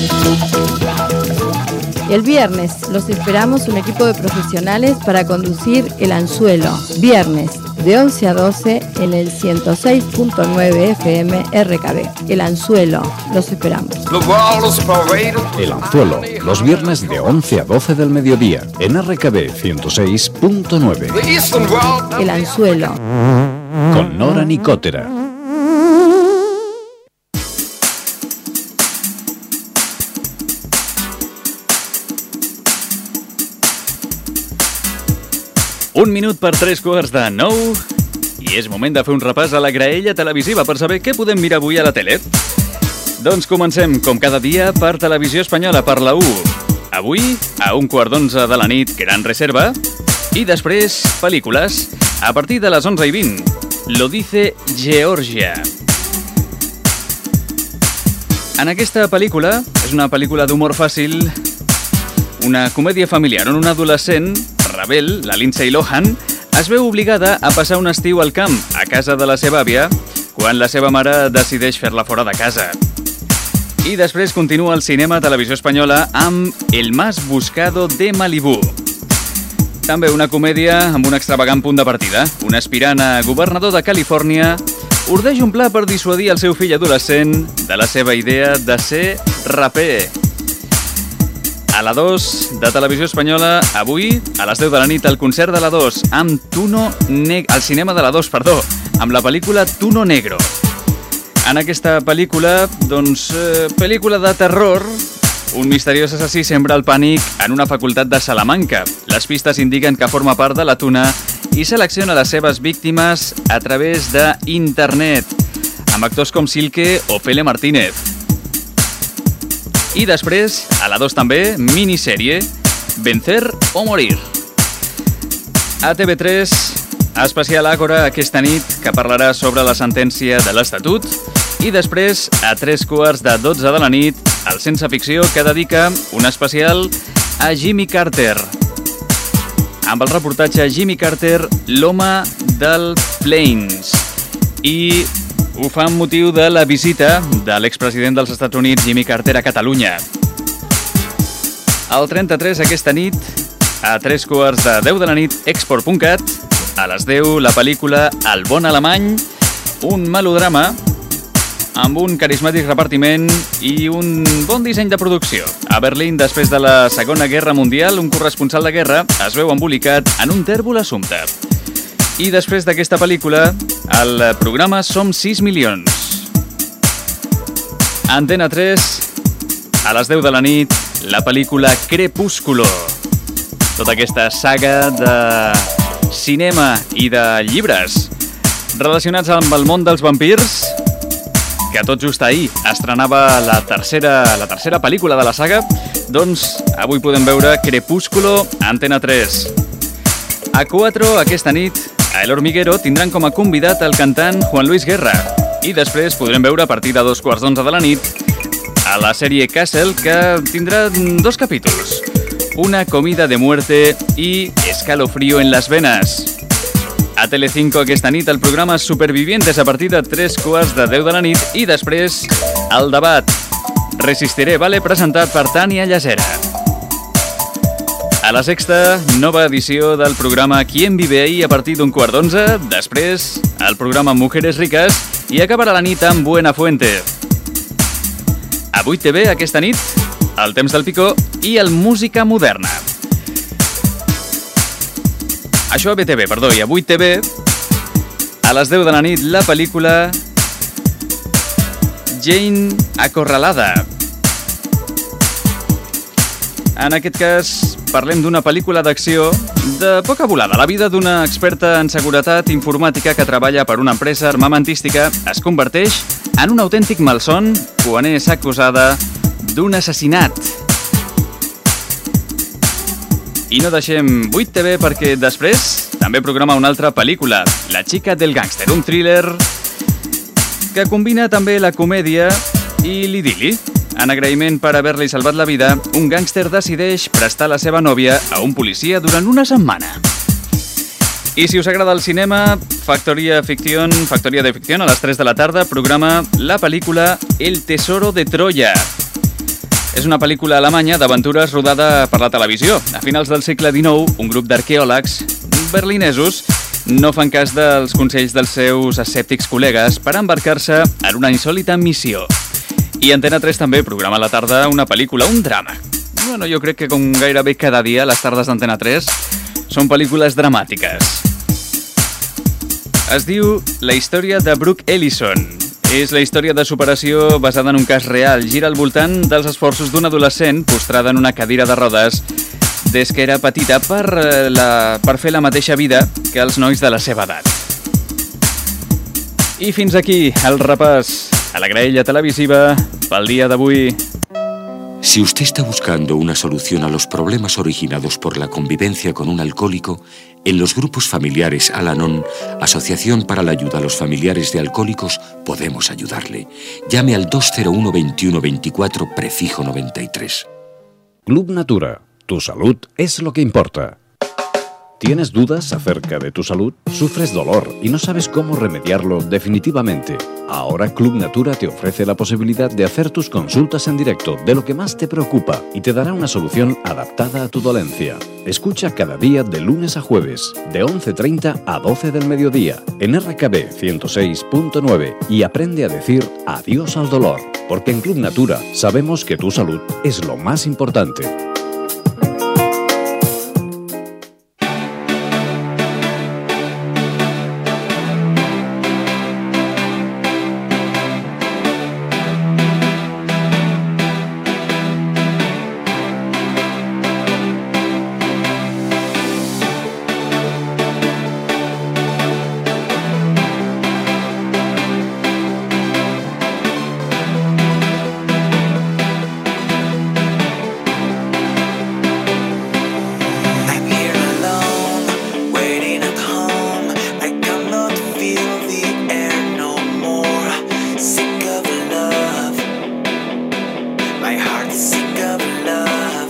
El viernes los esperamos un equipo de profesionales para conducir El Anzuelo. Viernes de 11 a 12 en el 106.9 FM RKB. El Anzuelo, los esperamos. El Anzuelo, los viernes de 11 a 12 del mediodía en RKB 106.9. El Anzuelo. Con Nora Nicotera. Un minut per 3:45 i és moment de fer un repàs a la graella televisiva per saber què podem mirar avui a la tele. Doncs comencem, com cada dia, per Televisió Espanyola, per la 1. Avui, a 1:15 de la nit, Gran Reserva. I després, pel·lícules, a partir de les 11:20. Lo dice Georgia. En aquesta pel·lícula, és una pel·lícula d'humor fàcil, una comèdia familiar on un adolescent, rebel, la Lindsay Lohan, es veu obligada a passar un estiu al camp, a casa de la seva àvia, quan la seva mare decideix fer-la fora de casa. I després continua el cinema a Televisió Espanyola amb El más buscado de Malibú. També una comèdia amb un extravagant punt de partida. Un aspirant a governador de Califòrnia ordeix un pla per dissuadir el seu fill adolescent de la seva idea de ser raper. a la 2 de Televisió Espanyola, avui, a les 10 de la nit, el concert de la 2, amb al cinema de la 2, perdó, amb la pel·lícula Tuno Negro. En aquesta pel·lícula, doncs, pel·lícula de terror, un misteriós assassí sembra el pànic en una facultat de Salamanca. Les pistes indiquen que forma part de la Tuna i selecciona les seves víctimes a través d'internet, amb actors com Silke o Fele Martínez. I després, a la 2 també, minissèrie, Vencer o Morir. A TV3, especial Àgora aquesta nit, que parlarà sobre la sentència de l'Estatut. I després, a 3:15 de la nit, el Sense Ficció, que dedica un especial a Jimmy Carter. Amb el reportatge Jimmy Carter, l'home del Plains. I ho fa amb motiu de la visita de l'expresident dels Estats Units, Jimmy Carter, a Catalunya. Al 33, aquesta nit, a 3:10 de la nit, Export.cat. A les 10, la pel·lícula El bon alemany, un melodrama amb un carismàtic repartiment i un bon disseny de producció. A Berlín, després de la Segona Guerra Mundial, un corresponsal de guerra es veu embolicat en un tèrbol assumpte. I després d'aquesta pel·lícula, el programa Som 6 milions. Antena 3, a les 10 de la nit, la pel·lícula Crepúsculo. Tota aquesta saga de cinema i de llibres relacionats amb el món dels vampirs, que tot just ahir estrenava la tercera pel·lícula de la saga, doncs avui podem veure Crepúsculo a Antena 3. A 4, aquesta nit, a El Hormiguero tindran com a convidat el cantant Juan Luis Guerra. I després podrem veure a partir de 2:15 de la nit a la sèrie Castle, que tindrà 2 capítols. Una comida de muerte i escalofrío en las venas. A Telecinco aquesta nit el programa Supervivientes a partir de 3:10 de la nit i després el debat Resistiré, vale, presentat per Tània Llacera. A la Sexta, nova edició del programa Quién vive ahí a partir d'11:15, després el programa Mujeres ricas i acabarà la nit amb Buenafuente. A 8 TV aquesta nit, el Temps del Picó i el Música Moderna. Això a BTV, perdó, i a 8 TV, a les 10 de la nit, la pel·lícula Jane Acorralada. En aquest cas, parlem d'una pel·lícula d'acció de poca volada. La vida d'una experta en seguretat informàtica que treballa per una empresa armamentística es converteix en un autèntic malson quan és acusada d'un assassinat. I no deixem 8 TV perquè després també programa una altra pel·lícula, La chica del gàngster, un thriller que combina també la comèdia i l'idili. En agraïment per haver-li salvat la vida, un gàngster decideix prestar la seva nòvia a un policia durant una setmana. I si us agrada el cinema, Factoria de Ficción, a les 3 de la tarda, programa la pel·lícula El tesoro de Troya. És una pel·lícula alemanya d'aventures rodada per la televisió. A finals del segle XIX, un grup d'arqueòlegs berlinesos no fan cas dels consells dels seus escèptics col·legues per embarcar-se en una insòlita missió. I Antena 3 també programa a la tarda una pel·lícula, un drama. Bueno, jo crec que com gairebé cada dia les tardes d'Antena 3 són pel·lícules dramàtiques. Es diu La història de Brooke Ellison. És la història de superació basada en un cas real. Gira al voltant dels esforços d'un adolescent postrada en una cadira de rodes des que era petita per fer la mateixa vida que els nois de la seva edat. I fins aquí el repàs a la graella televisiva pel dia d'avui. Si usted está buscando una solución a los problemas originados por la convivencia con un alcohólico, en los grupos familiares Al-Anon, Asociación para la Ayuda a los Familiares de Alcohólicos, podemos ayudarle. Llame al 201 21 24 prefijo 93. Club Natura. Tu salud es lo que importa. ¿Tienes dudas acerca de tu salud? ¿Sufres dolor y no sabes cómo remediarlo definitivamente? Ahora Club Natura te ofrece la posibilidad de hacer tus consultas en directo de lo que más te preocupa y te dará una solución adaptada a tu dolencia. Escucha cada día de lunes a jueves, de 11:30 a 12 del mediodía, en RKB 106.9 y aprende a decir adiós al dolor, porque en Club Natura sabemos que tu salud es lo más importante. My heart is sick of love.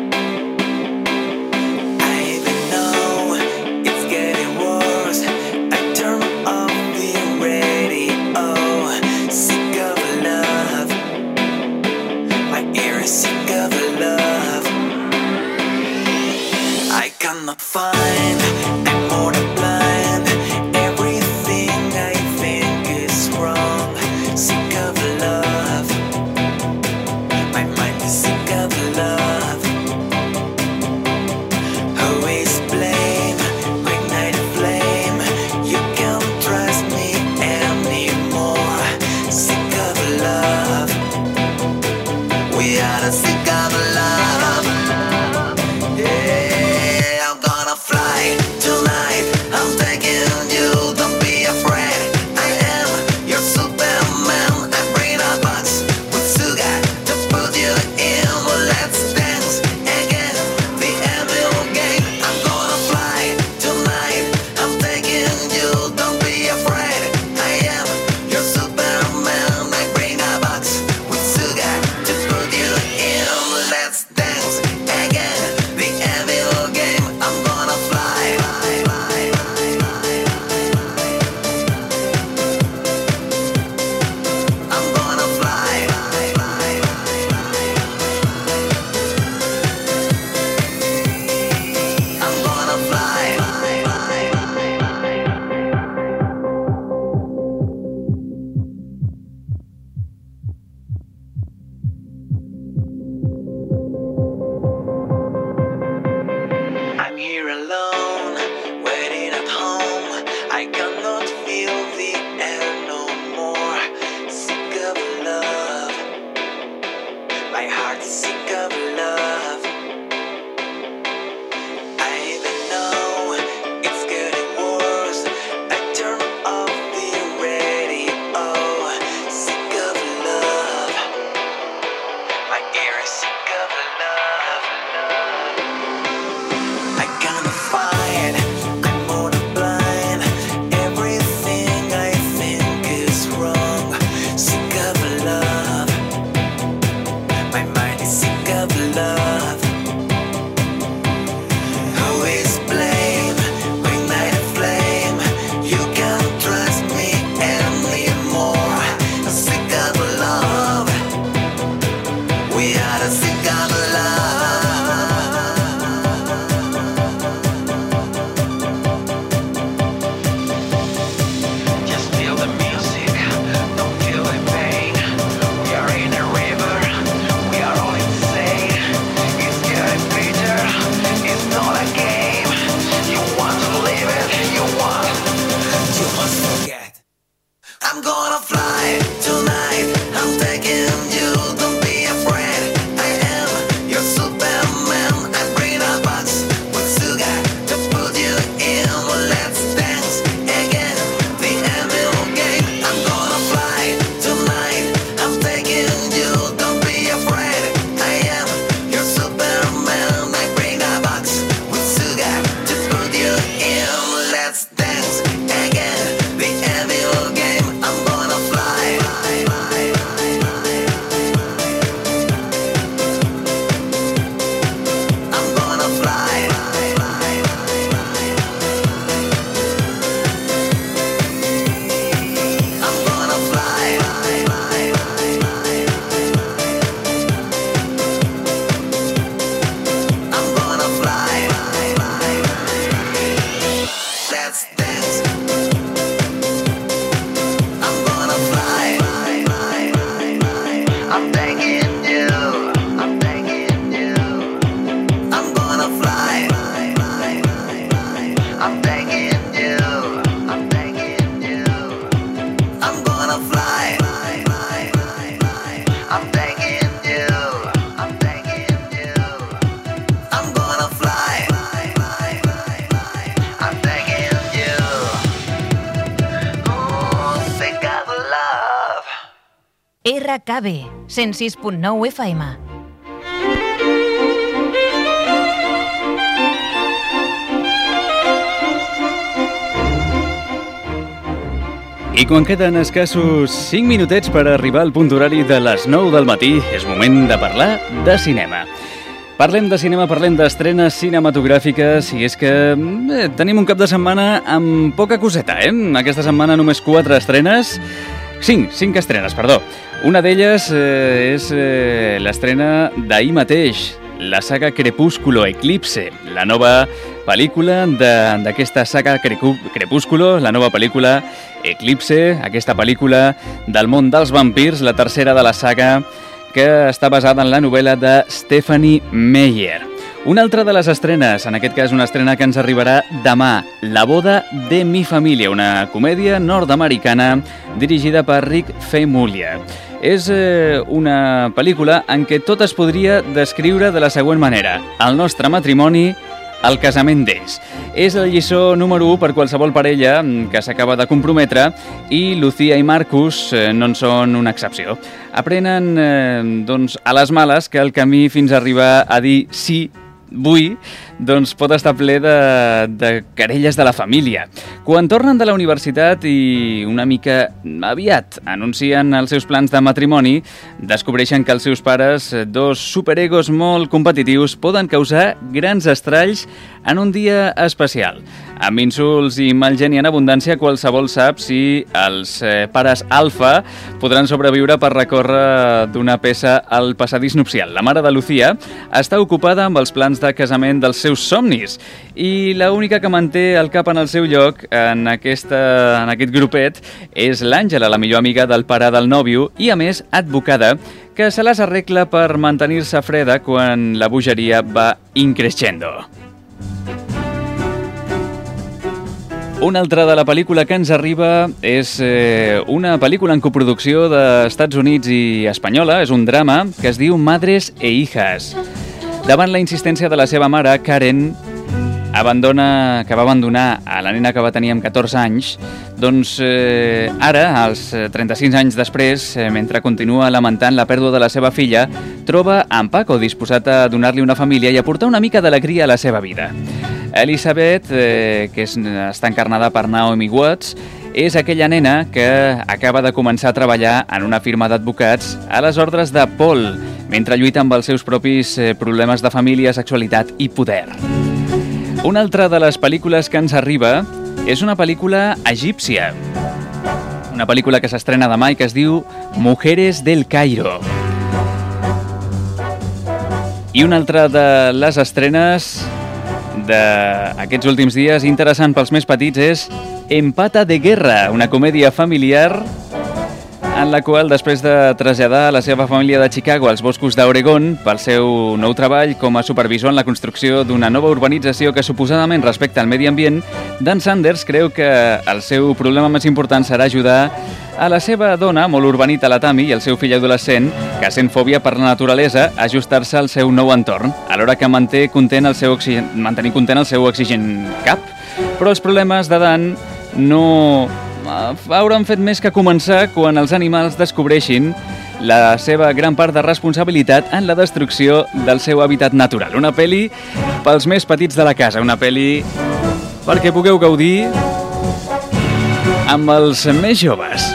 I even know it's getting worse. I turn off the radio. Sick of love. My ear is sick of love. I cannot find. I'm more than blind. Everything I think is wrong. Sick of love. My mind is sick of love. Who is blame? Ignite a flame. You can't trust me anymore. Sick of love. We are sick of love. Yeah, I'm gonna fly tonight. I'm taking you. Don't be afraid. I am your Superman. I bring a box with sugar to put you in. Let's dance again. The evil game. I'm gonna fly tonight. I'm taking you. Don't be afraid. I am your Superman. I bring a box with sugar to put you in. Let's dance again. The evil game. I'm gonna fly. I'm gonna fly. I'm gonna fly. I'm here alone, waiting at home. I cannot feel the air no more. Sick of love. My heart is sick of love. I even know it's getting worse. I turn off the radio. Sick of love. My ear is sick of love. I can't find. I'm more than blind. Everything I think is wrong. Sick of love. My mind is sick of love. Who is blame? Ignite a flame. You can't trust me anymore. Sick of love. We are sick of love. Just feel the music, don't feel the pain. We are in a river, we are all insane. It's getting better, it's not a game. You want to live it, you must forget. I'm gonna fly tonight, I'm taking you, don't be afraid. I am your Superman, I bring a box with sugar to put you in. Let's dance again, the evil game. I'm gonna fly tonight, I'm taking you, don't be afraid. I am your Superman, I bring a box with sugar to put you in. Let's dance again, the evil game. I'm gonna fly. I'm gonna fly. I'm gonna fly. I'm gonna fly. Let's dance. I'm gonna fly. I'm taking you. I'm taking you. I'm gonna fly. I'm taking you. I'm taking you. I'm gonna fly. I'm taking you. I'm taking you. I'm gonna fly. I'm taking you. Oh, sick of love. RKB 106.9 FM. I quan queden escassos 5 minutets per arribar al punt horari de les 9 del matí, és moment de parlar de cinema. Parlem de cinema, parlem d'estrenes cinematogràfiques, i és que tenim un cap de setmana amb poca coseta, Aquesta setmana només 4 estrenes, 5 estrenes, perdó. Una d'elles és l'estrena d'ahir mateix, la saga Crepúsculo Eclipse, la nova pel·lícula d'aquesta saga Crepúsculo, la nova pel·lícula Eclipse, aquesta pel·lícula del món dels vampirs, la tercera de la saga, que està basada en la novel·la de Stephanie Meyer. Una altra de les estrenes, en aquest cas una estrena que ens arribarà demà, La boda de mi família, una comèdia nord-americana dirigida per Rick Famuyiwa. És una pel·lícula en què tot es podria descriure de la següent manera: el nostre matrimoni, el casament d'ells. És la lliçó número 1 per qualsevol parella que s'acaba de comprometre, i Lucía i Marcus no en són una excepció. Aprenen a les males que el camí fins a arribar a dir sí, vull, pot estar ple de querelles de la família. Quan tornen de la universitat i una mica aviat anuncien els seus plans de matrimoni, descobreixen que els seus pares, dos superegos molt competitius, poden causar grans estralls en un dia especial. Amb insults i mal geni en abundància, qualsevol sap si els pares alfa podran sobreviure per recórrer d'una peça al passadís nupcial. La mare de Lucía està ocupada amb els plans de casament dels seus somnis, i l'única que manté el cap en el seu lloc en aquest grupet és l'Àngela, la millor amiga del pare del nòvio i, a més, advocada, que se les arregla per mantenir-se freda quan la bogeria va increixendo. Una altra de la pel·lícula que ens arriba és una pel·lícula en coproducció d'Estats Units i espanyola. És un drama que es diu Madres e Hijas. Davant la insistència de la seva mare, Karen, que va abandonar a la nena que va tenir amb 14 anys, ara, als 35 anys després, mentre continua lamentant la pèrdua de la seva filla, troba en Paco disposat a donar-li una família i a portar una mica d'alegria a la seva vida. Elizabeth, que està encarnada per Naomi Watts, és aquella nena que acaba de començar a treballar en una firma d'advocats a les ordres de Paul, mentre lluita amb els seus propis problemes de família, sexualitat i poder. Una altra de les pel·lícules que ens arriba és una pel·lícula egípcia. Una pel·lícula que s'estrena demà i que es diu Mujeres del Cairo. I una altra de les estrenes d'aquests últims dies, interessant pels més petits, és Empata de Guerra, una comèdia familiar en la qual, després de traslladar la seva família de Chicago als boscos d'Oregon pel seu nou treball com a supervisor en la construcció d'una nova urbanització que suposadament respecta al medi ambient, Dan Sanders creu que el seu problema més important serà ajudar a la seva dona, molt urbanita, la Tammy, i el seu fill adolescent, que sent fòbia per la naturalesa, ajustar-se al seu nou entorn, alhora que mantenir content el seu exigent cap. Però els problemes de Dan no hauran fet més que començar quan els animals descobreixin la seva gran part de responsabilitat en la destrucció del seu hàbitat natural. Una pel·li pels més petits de la casa, una pel·li perquè pugueu gaudir amb els més joves.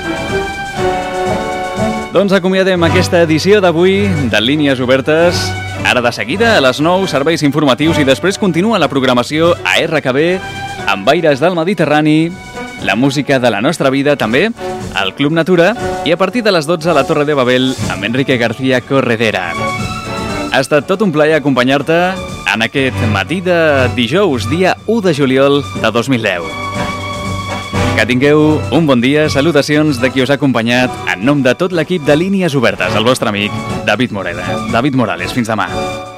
Doncs acomiadem aquesta edició d'avui de Línies Obertes. Ara de seguida, a les 9, serveis informatius, i després continua la programació a RKB amb aires del Mediterrani, la música de la nostra vida, també al Club Natura, i a partir de les 12 a la Torre de Babel amb Enrique García Corredera. Ha estat tot un plaer acompanyar-te en aquest matí de dijous, dia 1 de juliol de 2010. Que tingueu un bon dia, salutacions de qui us ha acompanyat en nom de tot l'equip de Línies Obertes, el vostre amic David Morales. Fins demà.